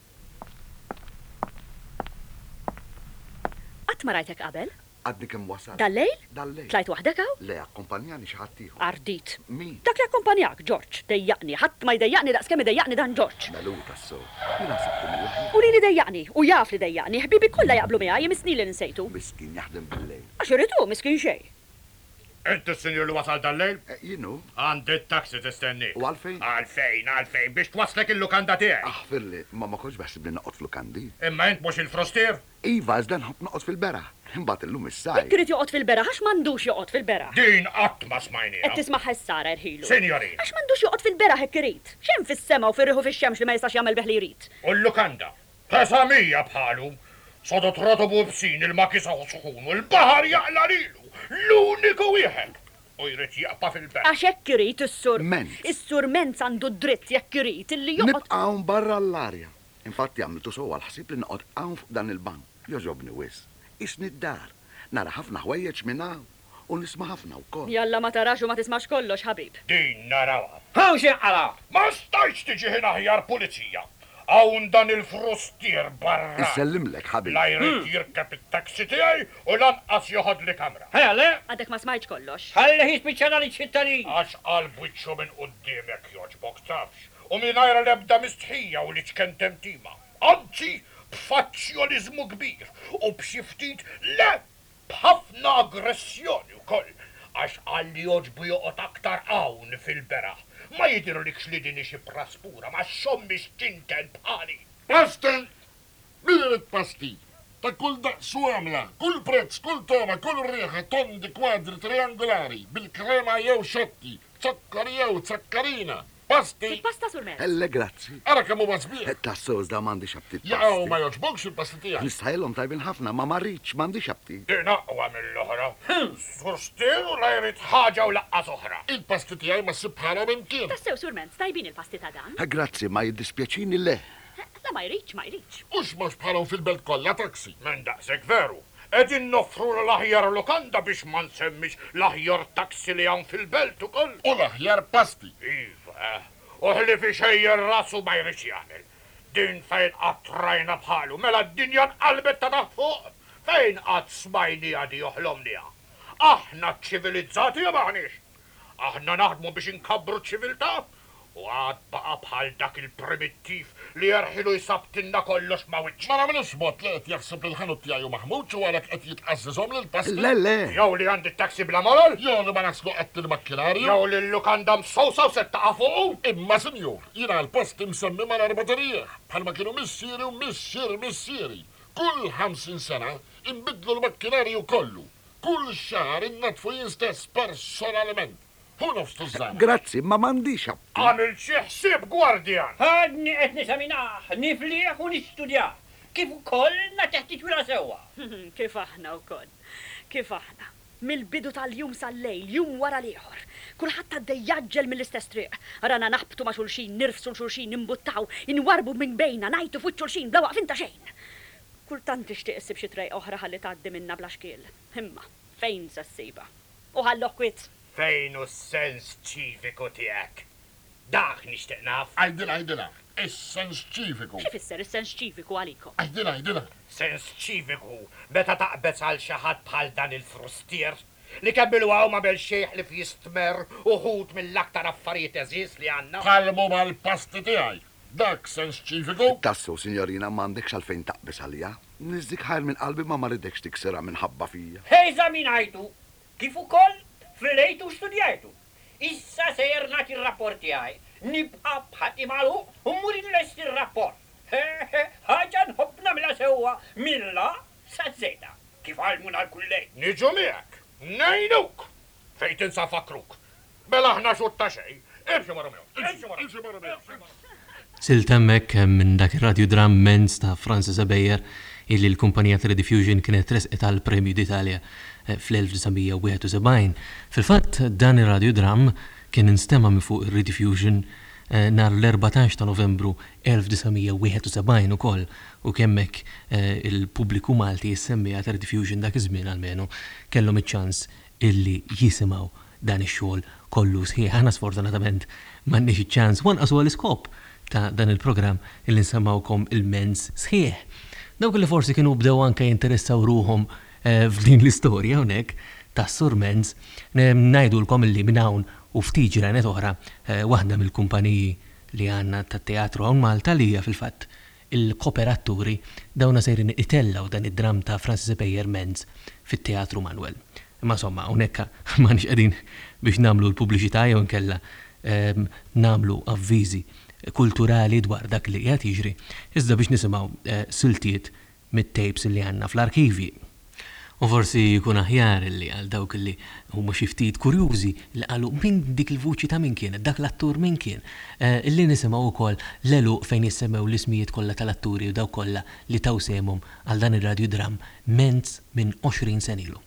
Qatt ma rajtek qabel? Għadni kemm wasal. Dal-lejl? Dal-lejl. Tlajt waħdek hawn? Le, akkompanjani xi ħadd ieħor. Ardit. Min? Dak li akkompanjak, George, dejjaqni, ħadd ma jdejjaqni daqskemm idejjaqni dan George. Meluta s-sow. Jina sibtu mill-waħid. U lili dejjaqni, u jaf li dejjaqni, ħbibi kollha jaqblu miegħi jimisni li nsejtu. Miskin jaħdem bil-lejl. Għax irritu, miskin xejn. Inti s-senjur li wasal dal-lejl? Jinu? Għandi t-taxi tistenni. U għalfejn? Għalfejn, biex twaslek il-lukanda tiegħek. Firli, ma konx beħsib li noqgħod fl-kandi. Imma int mhux il-frostier? Iva, iżda nħobb noqgħod fil-beraħ. Imbagħad illum is-sajf. Irid joqgħod fil-beraħ, għax m'għandux joqgħod fil-beraħ. Din qatt ma smajnija. Qed tisma' ħessara rħilu. Senjorin. Għax m'għandux joqgħod fil-beraħ hekk irid. X'hemm fis-sema u fir-riħu fix-xemx li ma jistax jagħmel beħ li jrid. U l-lukanda. Tesamija bħalu. Sodu trotobu bsin il-makisa u suħun u l-bahar jaqla lilu. L-uniku wieħed. U jrid jaqpa fil-beraħ. Għax hekk irid is-sur. Menz. Is-sur Menz għandu dritt jekk irid illi joqgħod. Nibqgħu barra l-arja. Infatti għamiltu sewwa l-ħsieb li noqgħod hawn fuq dan il-bank. Joġobni wis. Isni d-dar. Nara ħafna ħwejjeġ minn hawn u nisma' ħafna wkoll. Jalla ma tarax u ma tismax kollox, ħabib. Din narawa. Hawn xinqala! Ma stajx tiġi ħin aħjar pulizija. Hawn dan il-frustier barra. Issellimlek ħabib. La jrid jirkab it-taxi tiegħi u lanqas joħod li kamra. Ħajja le, Għadek ma smajtx kollox. ħalli jispiċċana li ċittadin. Għax qalb wiċċu minn qudiemek joġbok tafx. U mingħajr l-ebda mistħija u li ċkentem tima. Anzi, b'fazzjonizmu kbir u b'xi ftit le b'ħafna aggressjoni wkoll. Għax għalli joġbu joqgħod aktar hawn fil-beraħ. Ma jidirlikx li din xi praspura ma xommi x'tinten bħali. Pasti! Min pasti? ta' kull daqsu għamla, kull prezz, kull toma, kull rieħa, tondi, kwadri, triangolari, bil-krema jew xotti, zokkar jew zakkarina. Pasti! Il-pasta sur Menz. Elle, grazzi. Ara kemmu mazbieħ. Tas-sos da mandi xabti. Jaqaw ma joġbogx il-pasti tijaj. Nistajlom tajbin ħafna, ma marriċ mandi xabti. Dina u mill-oħra. Surstiru la jrid ħaġa u laqqas oħra. Il-pasti tijaj ma sibħala minn kien. Tassew sur Menz, tajbin il-pasti ta' dan? Grazzi, ma jiddispjaċini le. La ma jriċ, ma jriċ. Ux mux bħalhom fil-belt kollha taksi. Men daqsek veru. Edin noffru l-aħjar lokanda biex ma nsemmix l-aħjar taksi li għan fil-belt ukoll. U l-aħjar pasti. Iva, uħli fi xejjer rasu ma jriċ jagħmel. Din fejn għattrajna bħalu, mela d-dinja nqalbet ta' fuq. Fejn għat smajni għadi uħlomnija. Aħna ċivilizzati ja maħniex. Aħna naħdmu biex inkabru ċiviltà. U għad baqa bħal dak il-primittiv li jarħilu jisabtinna kollox ma' wiċċ. Ma namlux bot li qed jaħseb li l-ħanut tiegħu maħmud u għalek qed jitqażżizhom lil-pasti. Le. Jew li għandi taksi bla molol. Jew li ma naslu qed il-makkinarju. Jew li l-lukanda msowsa u setta fuq. Imma sinjur, jiena l-post imsemmi mal-arbaterija. Bħalma kienu missieri u missieri. Kull 50 sena imbidlu l-makkinarju kollu. Kull xahar innatfu jien stess personalment. Hu nofstu żżam. Grazzi, ma mandi xabti. Għamil xi ħsieb gwardjan. Għadni qed nisaminaħ, nifliħ u nistudjah. Kif ukoll nateħti twila sewwa. Kif aħna wkoll. Kif aħna. Mill-bidu tal-jum sal-lejl, jum wara l-ieħor. Kulħadd għaddej jaġġel mill-istess triq. Rana naħbtu ma' xulxin, nirfsu l-xulxin, nimbuttaw, inwarbu minn bejna, ngħidu fuq xulxin bla waqfin ta' xejn. Kultant tixtieq issib xi trej oħra ħalli tgħaddi minna bla xkiel. Imma fejn se ssiba. U ħalloh kwiet. Fejn u s-sens ċiviku tiegħek? Dak nixtieq naf. Għajdila. Is-sens ċiviku. Xi fisser is-sens ċiviku għalikom? Għajdila. Sens ċiviku meta taqbez għal xi ħadd bħal dan il-frustier li kemmilu għaw ma bel xejħ li f'jistmer uħut mill-aktar affarijiet eżis li għandna. Kalmu mal-pasti tiegħi. Dak sens ċiviku? Tassu, signorina, m'għandekx għalfejn taqbes għalija. Nizdik ħajr minn qalbi ma maridekx tiksera minħabba fija. Ħejza min għajtu, kif ukoll frilejtu studjajtu. Issa sejjer nagħti r-rapport tiegħi. Nibqa' bħati magħlu u mmur inlesti r-rapport. Ħaġa nħobb nagħmilha sewwa milla sa żejda. Kif għalmuna l-kullej. Niġu miegħek, ngħinuk fejn tinsa fakruk. Bela aħna xutta xejn. Imxi marru Siltemmek minn dak ir-Radio Dram Menz ta' Francis Abejer illi l-kumpanija Rediffusion kienet resqet għal Premju d'Italja fl-1971. Fil-fatt dan ir-Radio Dram kien instema minn fuq ir-Rediffusion nar l-14 ta' Novembru 1971 ukoll u kemmek il-pubbliku Malti jissemmija ta' Rediffusion dak iż-żmien almenu kellhom iċ-ċans illi jisimgħu dan ix-xogħol kollu sħiħ. Aħna sfortunatament m'għandniex iċ-ċans wanqas huwa l-iskop ta' dan il-programm illi nsemmawkom il-Menz sħiħ. Dawk li forsi kienu bdew anke jinteressaw ruhom f'din l-istorja hawnhekk ta' Sur Menz, ngħidulkom illi minn hawn u ftit ġranet oħra waħda mill-kumpaniji li għandna tat-teatru hawn Malta li hija fil-fatt il-kooperaturi dawna sejrin itellaw dan id-dram ta' Francis Abejer Menz fit-Teatru Manuel. Imma somma hawnhekk m'għandix qegħdin biex nagħmlu l-pubbliċità jew inkella nagħmlu avviżi kulturali dwar dak li qed jiġri, iżda biex nisimgħu siltiet mit-tapes li għandna fl-arkivi. U forsi jkun aħjar li għal dawk li huma xi ftit kurjużi li qalu min dik il-vuċi ta' min kien, dak l-attur min kien. Illi nisimgħu wkoll l-eluq fejn jissemmew l-ismijiet kollha tal-atturi u dawk kollha li taw semhom għal dan ir-Radio Dram Menz minn 20 sen ilu.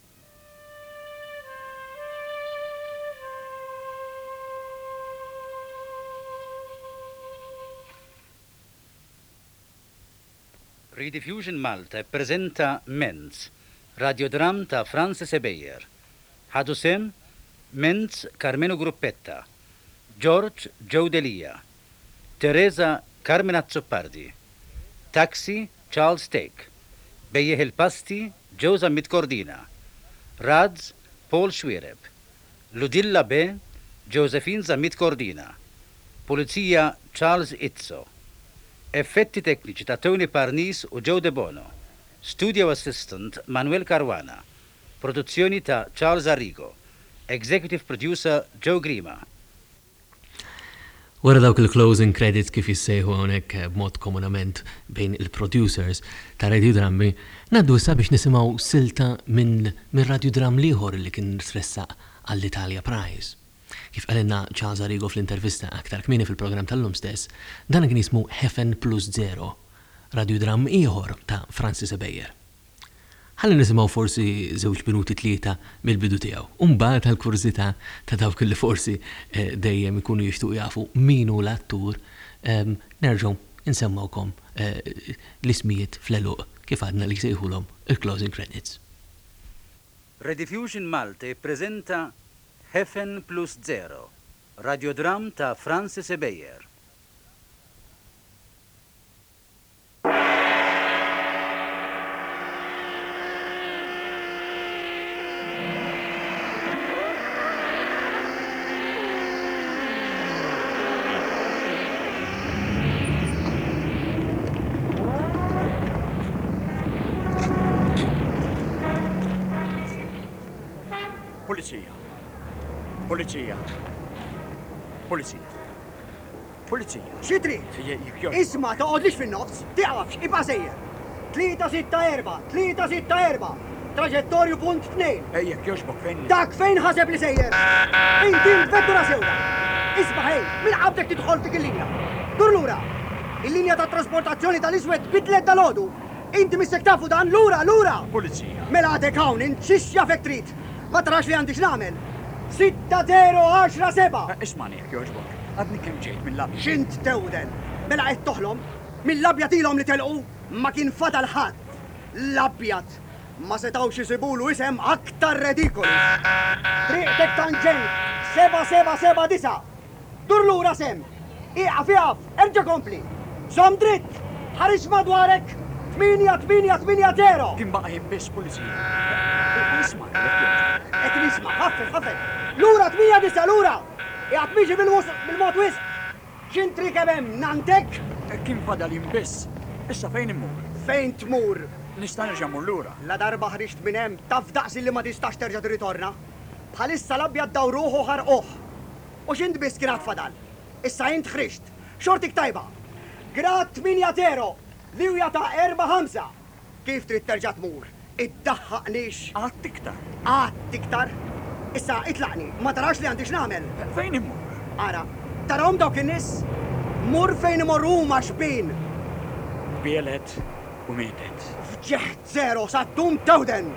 Rediffusion Malta presenta Menz, radiodram ta' Francis Abejer. Ħadu sem Menz Carmelo Gruppetta, George Joe Delia, Teresa Carmena Zoppardi, Taxi Charles Stake, Bejjeħ il-Pasti Josa Mitcordina, Radz Paul Schwireb, Ludilla B Josephine Mitcordina, Pulizija Charles Izzo, Effetti tekniċi ta' Tony Parnis u Joe De Bono. Studio Assistant Manuel Caruana. Produzzjoni ta' Charles Arrigo. Executive Producer Joe Grima. Wara dawk il-closing credits kif jissejħu hawnhekk b'mod komunament bejn il-producers ta' radiodrammi, naddu issa biex nisimgħu silta minn radiodram ieħor li kien tressaq għall-Italja Prize. Kif qalilna Charles Arrigo fl-intervista aktar kmieni fil-programm tal-lum stess, dan kien jismu Heaven Plus Zero, radiodram ieħor ta' Francis Sebejer. Ħalli nisimgħu forsi 2 minuti 3 mill-bidu tiegħu. Mbagħad tal-kurzità ta' dawk li forsi dejjem ikunu jixtuq jafu min hu l-attur, nerġgħu insemmawkom l-ismijiet fl-eluq kif għadna li jsejħulhom il-closing credits. Rediffusion Malta ppreżenta Heaven Plus Zero, radiodram ta' Francis Sebejer. Polizija. Polizija. Polizija. Polizija. Xi trid? Isma' toqgħodlix fin-nofs, tiqafx, ibqa' sejjer. 364, 364, traġettorju punt 2. Ejjek jogħġbok fejn. Dak fejn ħaseb li sejjer. Inti vettura sewda. Isma' ħej, min qabdek tidħol dik il-linja. Dur lura. Il-linja tat trasportazzjoni tal-iswed bidlet dal-għodu. Inti missek tafu dan lura. Polizija. Mela għadek hawn, int xixja fek trid. Ma tarax li għandix nagħmel. 6-0-10-7. Ismani jekk jogħġbok. Għadni kemm ġejt mill-labja. X'int tewden? Mela qed toħlom? Mill-labja tilhom li telqu ma kien fadal ħadd. L-abjad ma setgħux isibulu isem aktar redikoli. Triqtek tanġent 7-7-7-9. Dur lura sem. Iqaf, erġa' kompli. Som dritt. Ħarix madwarek 8-8-8-0. Kien baqa' jimbiss pulizija. Isma' Ek nisma' ħaffef. Lura 8-9 lura. Jgħat miġi bil-mod wisq. X'intri kemem nantek? Kien fadal jimbiss. Issa fejn immur? Fejn tmur? Nista' nerġa' mmur lura. La darba ħriġt minn hemm taf daqsi li ma tistax terġa' tirritorna. Bħalissa l-abjad dawruħu ħarquh. U x'int biss kien fadal. Issa int ħriġt. Xortik tajba. Grad 8-0. Liwja ta' 4-5. Kif trid terġa' tmur? Iddaħħaqnix. Għad tiktar? Issa itlaqni, ma tarax li għandix nagħmel. Fejn immur? Ara, tarahom dawk in-nies? Mur fejn imorru huma xbin. Bielet u mietet. Fġeħt 0 sattum tewden.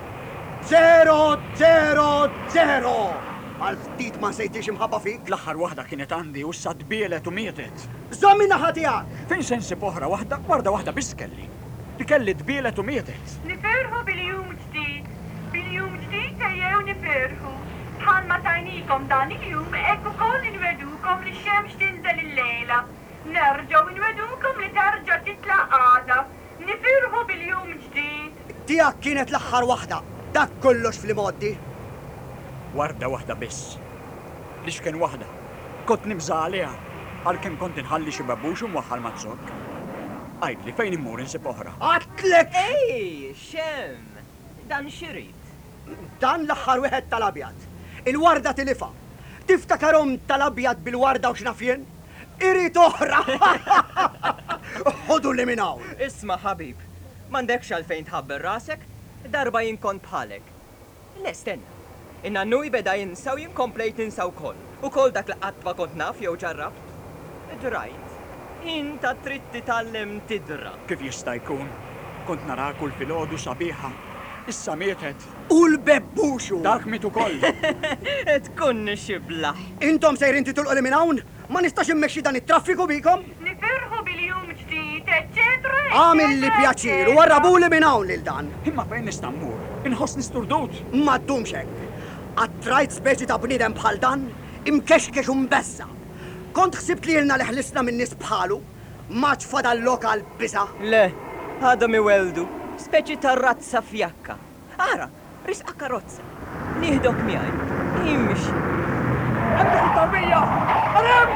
0-0-0. Għal-ftit ma sejtix imħabba fik? L-aħħar waħda kienet għandi u sad bielet u mietet. Żommi naħa tiegħek! Fejn sensi poħra waħda, warda waħda biss kelli. Li kelli dbielet u mietet. Nifirħu bil-jum ġdid. Bil-jum ġdid ejjew nifirħu. Bħal ma tajnikom dan il-jum, ekku koll inwedukom li xemx tinżel il-lejla. Nerġaw inwedukom li terġa' titlaq għada. Nifirħu bil-jum ġdid. Tiegħek kienet l-aħħar waħda. Dak kollox fl-modi. Warda waħda biss. Lix kien waħda. Kont nimża għaliha, għalkemm kont inħalli xi babux u mwaħħal mazzok. Għajdli fejn immur insib oħra. Għatlek! Ej, xem, dan xirit. Dan l-aħħar wieħed tal-abjad. Il-warda tilifa. Tiftakarhom tal-abjad bil-warda u x'nafjen? Irid oħra! Ħodu li minn hawn. Isma' ħabib, m'għandekx għalfejn tħabber rasek, darba jien kont bħalek. Le stenna. In-nannuj beda jinsaw jinkomplejt ninsaw koll. U koll dak li qatt ma kont naf jew ġarrabt. Drajt. Inta trid titgħallem tidra. Kif jista' jkun? Kont nara kull filgħodu sabiħa. Issa mietet. U l-bebbuxu! Dak mitu koll. Tkun xiblaħ. Intom sejrin titulqu li minn hawn? Ma nistax immexxi dan it-traffiku bikom? Nifirħu bil-jum ġdid, eċċetera. Għamil li pjaċir u warrabuli minn hawn lil dan. Imma fejn nista' mmur? Inħoss nisturdut. Ma ddumx hekk. Għattrajt speċi ta' bniedem bħal dan, imkexkex u mbessa. Kont ħsibt li jilna leħlisna minn nies bħalu, maċ fadal lokal bisa. Le, ħada mi weldu, speċi ta' razza fjakka. Ara, risqa karozza. Nieħdok miegħi. Imxi. Għandek il-tarbija! Għarem!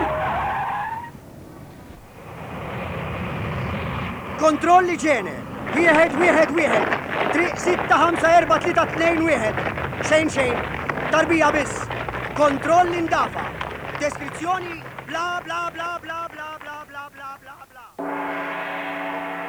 Kontrolli ġene. 1-1-1. 3-6-5-4-3-2-1. Xejn. Tarbija biss. Kontrolli ndafa. Deskrizzjoni bla bla bla bla bla bla bla bla bla bla.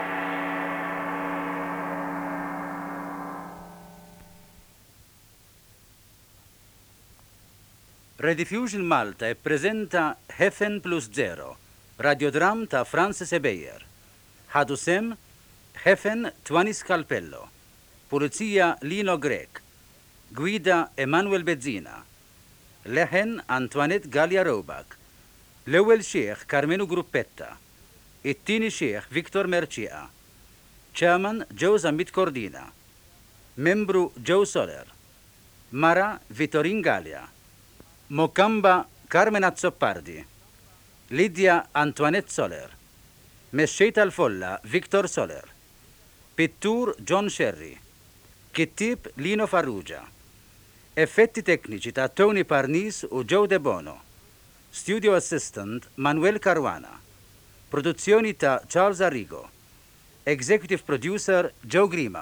Rediffusion Malta presenta Hefen plus Zero, radiodram ta' Francis Ebeyer. Ħadu sem Hefen Twanis Calpello, Pulizija Lino Grek, Gwida Emanuel Bezzina, Leħen Antoinette Gallia Robak, l-ewwel xieħ Carmenu Gruppetta, it-tieni xieħ Victor Mercia, Chairman Joe Zambit Cordina, Membru Joe Soler, Mara Vittorin Gallia, Mokamba Carmen Azzoppardi, Lidia Antoinette Soler, Mexxej tal-Folla Victor Soler, Pittur John Sherry, Kittib Lino Farrugia, Effetti tekniċi ta' Tony Parnis u Joe De Bono, Studio Assistant Manuel Caruana, Produzzjoni ta' Charles Arrigo, Executive Producer Joe Grima.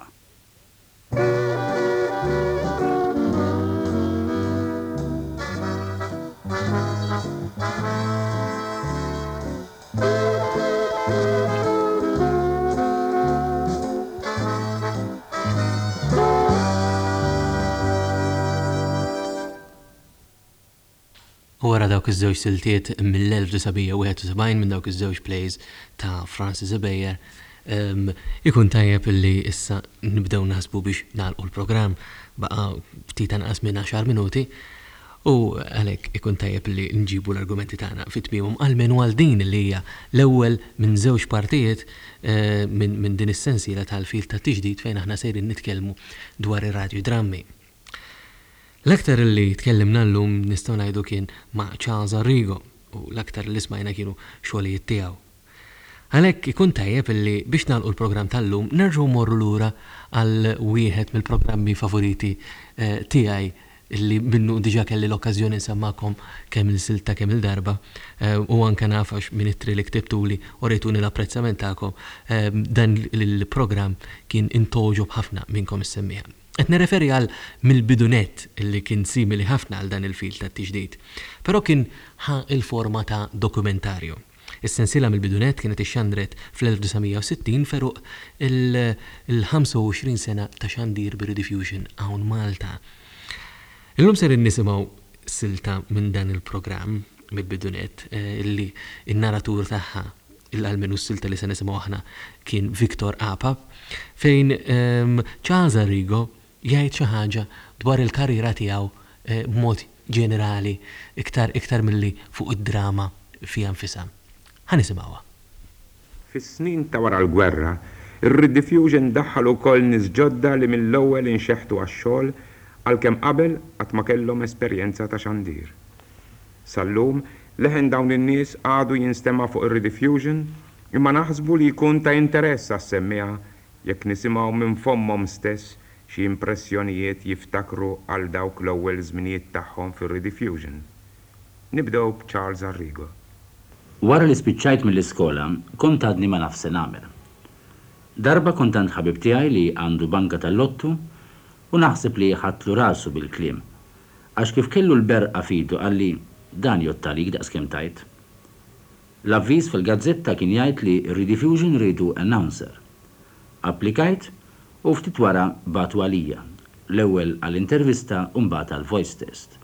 U wara dawk iż-żewġ siltiet mill-1971 minn dawk iż-żewġ plays ta' Francis Ebeyer, ikun tajjeb illi issa nibdew naħsbu biex nagħlqu l-programm baqa' ftit anqas minn 10 minuti u għalhekk ikun tajjeb illi nġibu l-argumenti tagħna fit-tmiemhom għalmenu għal din li hija l-ewwel minn żewġ partijiet minn din is-sensiela tal-fil ta' tiġdid fejn aħna sejrin nitkellmu dwar ir-radiodrammi. L-aktar li tkellimna llum nistgħu ngħidu kien ma' Charles Arrigo u l-aktar li smajna kienu xogħlijiet tiegħu. Għalhekk ikun tajjeb illi biex nagħlqu l-programm tal-lum nerġgħu morru lura għal wieħed mill-programmi favoriti tiegħi illi minnu diġà kelli l-okkażjoni nsemmakom kemm il-silta kemm il-darba u anke nafax minn it-tri li ktibtuli u rejtuni l-apprezzament tagħkom dan il-programm kien intoġob ħafna minnkom issemmija. Qed nirreferi għal mill-bidunet illi kien simili ħafna għal dan il-fil tat-tiġdid, però kien il-forma ta' dokumentarju. Is-sensiela mill-bidunet kienet ixxandret fl-1960 feruq il-25 sena ta' xandir bir-rediffusion hawn Malta. Illum ser nisimgħu silta minn dan il-programm mill-bidunet illi in-naratur tagħha il-għalmenu s-silta li se nisimgħu aħna kien Victor Apap fejn Charles Arrigo jgħid xi ħaġa dwar il-karriera tiegħu b'mod ġenerali iktar milli fuq id-drama fiha nfisha. Ħanisimgħuha. Fis-snin ta' wara l-gwerra, ir-rediffusion daħħal ukoll nies ġodda li mill-ewwel inxeħtu għax-xogħol għalkemm qabel qatt ma kellhom esperjenza ta' xandir. Sallum leħen dawn in-nies għadu jinstema' fuq ir-rediffusion imma naħsbu li jkun ta' interess għas-semmija jekk nisimgħu minn fommhom stess xi impressjonijiet jiftakru għal dawk l-ewwel żminijiet tagħhom fir-rediffusion. Nibdew b'Charles Arrigo. Wara li spiċċajt mill-iskola, kont għadni ma nafse nagħmel. Darba kont għand ħabib tiegħi li għandu banka tal-lottu u naħseb li ħadlu rasu bil-kliem. Għax kif kellu l-berqa fidu għalli dan jottalik daqskemm tajt. L-avviż fil-gazzetta kien jgħid li rediffusion ridu announcer. Applikajt u ftit wara batu għalija, l-ewwel għall-intervista u mbagħad għall-voice test.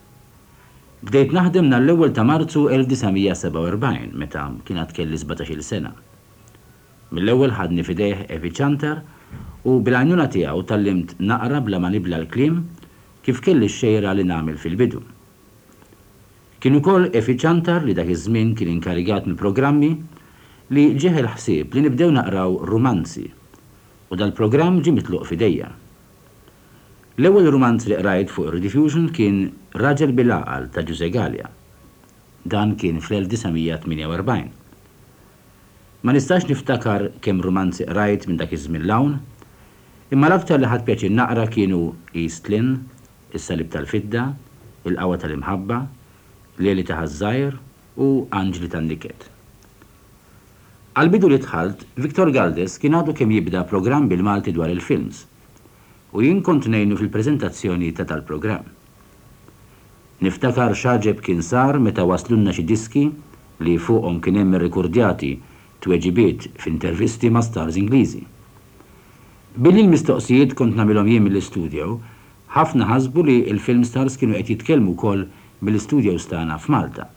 Bdejt naħdem l-ewwel ta' Marzu 1947 meta kienet kelli 17-il sena. Mill-ewwel ħadni fidejh Evi Chantar u bil-għajnuna tiegħu tallimt naqra bla ma nibla l-kliem kif kelli x-xejra li nagħmel fil-bidu. Kien ukoll Evi Chantar li dak iż-żmien kien inkarigat mill-programmi li ġieħ il-ħsieb li nibdew naqraw romanzi u dal-programm ġie mitluq fidejja. L-ewwel romanz li qrajt fuq rediffusion kien Raġel bil-għaqal ta' Giuse Gallia. Dan kien fl-1948. Ma nistax niftakar kemm romanzi qrajt minn dak iż-żmien l-hawn, imma l-aktar li ħadd pjaċir naqra kienu East Lynne, Is-salib tal-fidda, Il-qawwa tal-imħabba, Lejli ta' ħażżajr u Anġli tan-niket. Għal-bidu li dħalt, Victor Galdes kien għadu kemm jibda programm bil-Malti dwar il-films u jien kont ngħinu fil-preżentazzjoni ta' tal-programm. Niftakar xaġeb kien sar meta waslunna xi diski li fuqhom kien hemm irrikurdjati tweġibiet f'intervisti ma' stars Ingliżi. Billi l-mistoqsijiet kont nagħmilhom jien mill-istudio, ħafna ħasbu li l-film stars kienu qed jitkellmu wkoll mill-istudios tagħna f'Malta.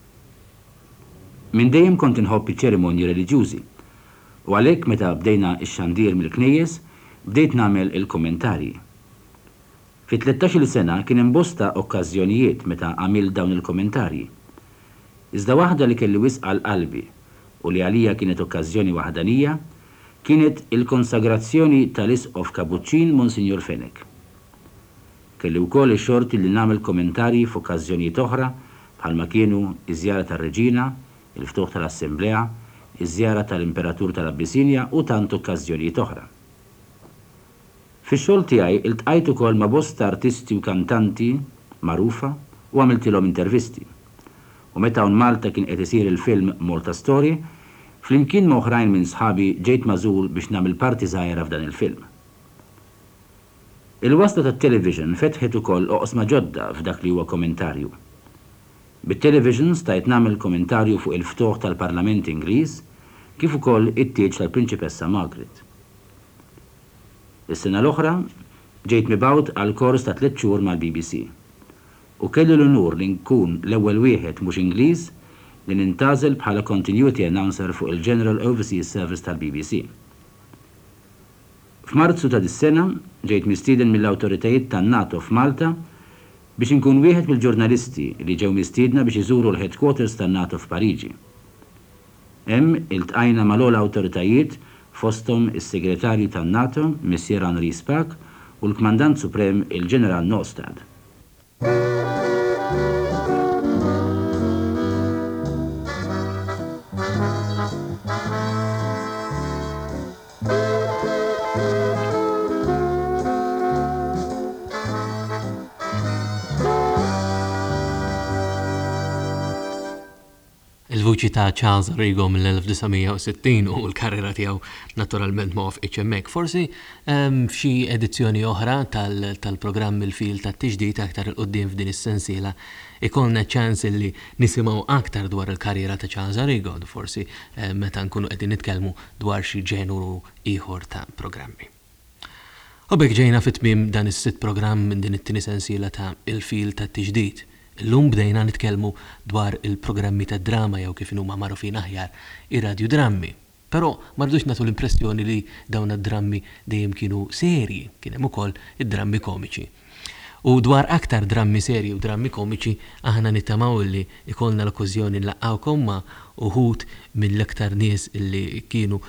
Min dejjem kont inħobb iċ-ċerimonji reliġjużi u għalhekk meta bdejna x-xandir mill-knejjes bdejt nagħmel il-kommentarji. Fi 13-il sena kien hemm bosta okkażjonijiet meta għamil dawn il-kommentarji. Iżda waħda li kelli wisqa qalbi u li għalija kienet okkażjoni waħdanija kienet il-konsagrazzjoni tal-Isqof Kapuċċin Monsignor Fenek. Kelli wkoll ix-xorti li nagħmel kommentarji f'okkażjonijiet oħra bħalma kienu iż-żjara tar-Reġina, il-ftuħ tal-Assemblea, iż-żjara tal-Imperatur tal-Abbisinja u tant okkażjonijiet oħra. Fix-xogħol tiegħi iltqajt ukoll ma' bosta artisti u kantanti magħrufa u għamiltilhom intervisti. U meta hawn Malta kien qed isir il-film Malta Story, flimkien ma' oħrajn minn sħabi ġejt magħżul biex nagħmel parti żgħira f'dan il-film. Il-wasla tat-television fetħet ukoll oqsma ġodda f'dak li huwa kommentarju. Bit-television stajt nagħmel kommentarju fuq il-ftuħ tal-Parlament Ingliż kif ukoll it-tieġ tal-Prinċipessa Margaret. Is-sena l-oħra ġejt mibgħut għal kors ta' 3 xhur mal-BBC u kelli l-onur li nkun l-ewwel wieħed mhux Ingliż li nintgħażel bħala continuity announcer fuq il-General Overseas Service tal-BBC. F'Marzu ta' dis-sena ġejt mistieden mill-awtoritajiet tan-NATO f'Malta biex inkun wieħed mill-ġurnalisti li ġew mistiedna biex iżuru l-headquarters tan-NATO f'Pariġi. Hemm iltqajna mal-ogħla awtoritajiet fosthom is-segretarju tan-NATO, Messier Henri Spaak, u l-Kmandant Suprem il-Ġeneral Nostad. Il-vuċi ta' Charles Arrigo mill-1960 u l-karriera tiegħu naturalment ma' f'HMK. Forsi f'xi edizzjoni oħra tal-programm il-fil tat-tiġdid aktar il-qudiem f'din is-sensiela ikollna ċans li nisimgħu aktar dwar il-karriera ta' Charles Arrigo, forsi meta nkunu qegħdin nitkellmu dwar xi ġenuru ieħor ta' programmi. U bekk ġejna fit-tmiem dan is-sitt programm minn din it-tieni sensiela ta' il-fil tat-tiġdid. Illum bdejna nitkellmu dwar il-programmi ta' drama jew kif huma magħrufin aħjar ir-radiodrammi. Però ma rridux nagħtu l-impressjoni li dawn id-drammi dejjem kienu serji, kien hemm ukoll id-drammi komiċi. U dwar aktar drammi serji u drammi komiċi aħna nittamaw li ikollna l-okkużjoni nlaqgħukom ma' uħud mill-aktar nies li kienu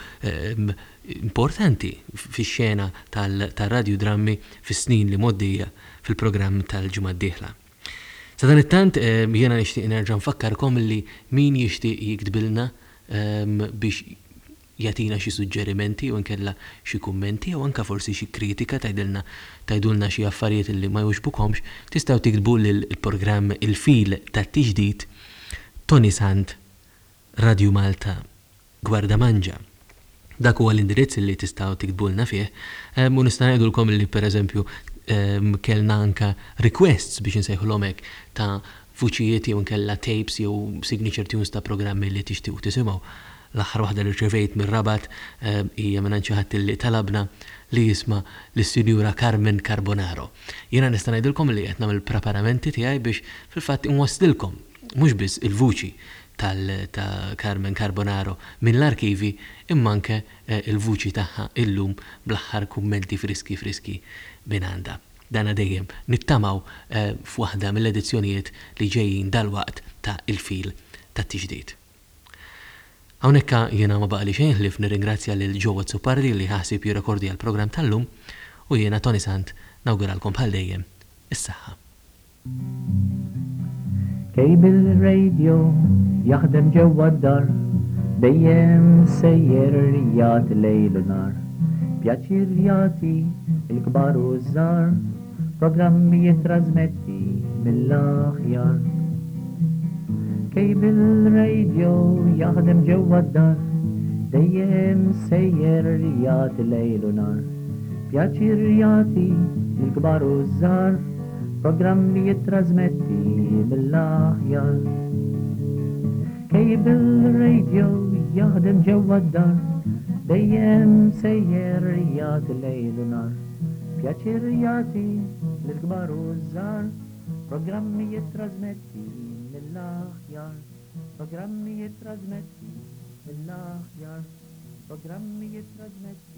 importanti fix-xena tal-radiodrammi fis-snin li moddija fil-programm tal-ġimgħa d-dieħla. Sa dan it-tant jiena nixtieq nerġa' nfakkarkom li min jixtieq jiktbilna biex jagħtina xi suġġerimenti u nkella xi kummenti jew anke forsi xi kritika tgħidulna xi affarijiet li ma jogħġbukomx, tistgħu tiktbu lill-programm il-fil tat-tiġdid Tony Sant Radio Malta Gwarda Manġa. Dak huwa l-indirizz li tistgħu tiktbulna fih u nista' ngħidulkom li pereżempju kellna anka requests biex nsejħulhom hekk ta' vuċijiet jew nkella tapes jew signature tunes ta' programmi li tixtiequ tisimgħu. L-aħħar waħda li rċevejt mir-Rabat hija minn xi ħadd li talabna li jisma' lis-Sinjura Carmen Carbonaro. Jiena nista' ngħidilkom li qed nagħmel preparamenti tiegħi biex fil-fatt inwasslilkom mhux biss il-vuċi ta' Carmen Carbonaro minn l-arkivi imma anke il-vuċi tagħha illum bl-aħħar kummenti friski binanda. Dana dejjem nittamaw f'waħda mill-edizzjonijiet li ġejjin dal-waqt ta' il-fil tat-tiġdid. Hawnhekk jiena ma baqali xejn ħlif nirringrazzja lil Ġewwa Zupardi li ħasib jirrekordi għall-programm tal-lum u jiena Tony Sant nawguralkom bħal dejjem is-saħħa. Kejbil radio jaħdem ġewwa d-dar dejjem sejjer jagħti lejl u nar. Pjaċir jagħti il-kbar u żgħar, programmi jittrażmetti mill-aħjar. Kejbil radio jaħdem ġewwa d-dar dejjem sejjer jagħti lejl u nar. Pjaċir jagħti il-kbar u żgħar, programmi jittrasmetti mill-aħjar. Kejbil radio jaħdem ġewwa d-dar, dejjem sejjer jagħti lejl u nar. Pjaċir jagħti l-kbar u żgħar, programmi jittrasmetti mill-aħjar. Programmi jittrasmetti mill-aħjar. Programmi jittrasmetti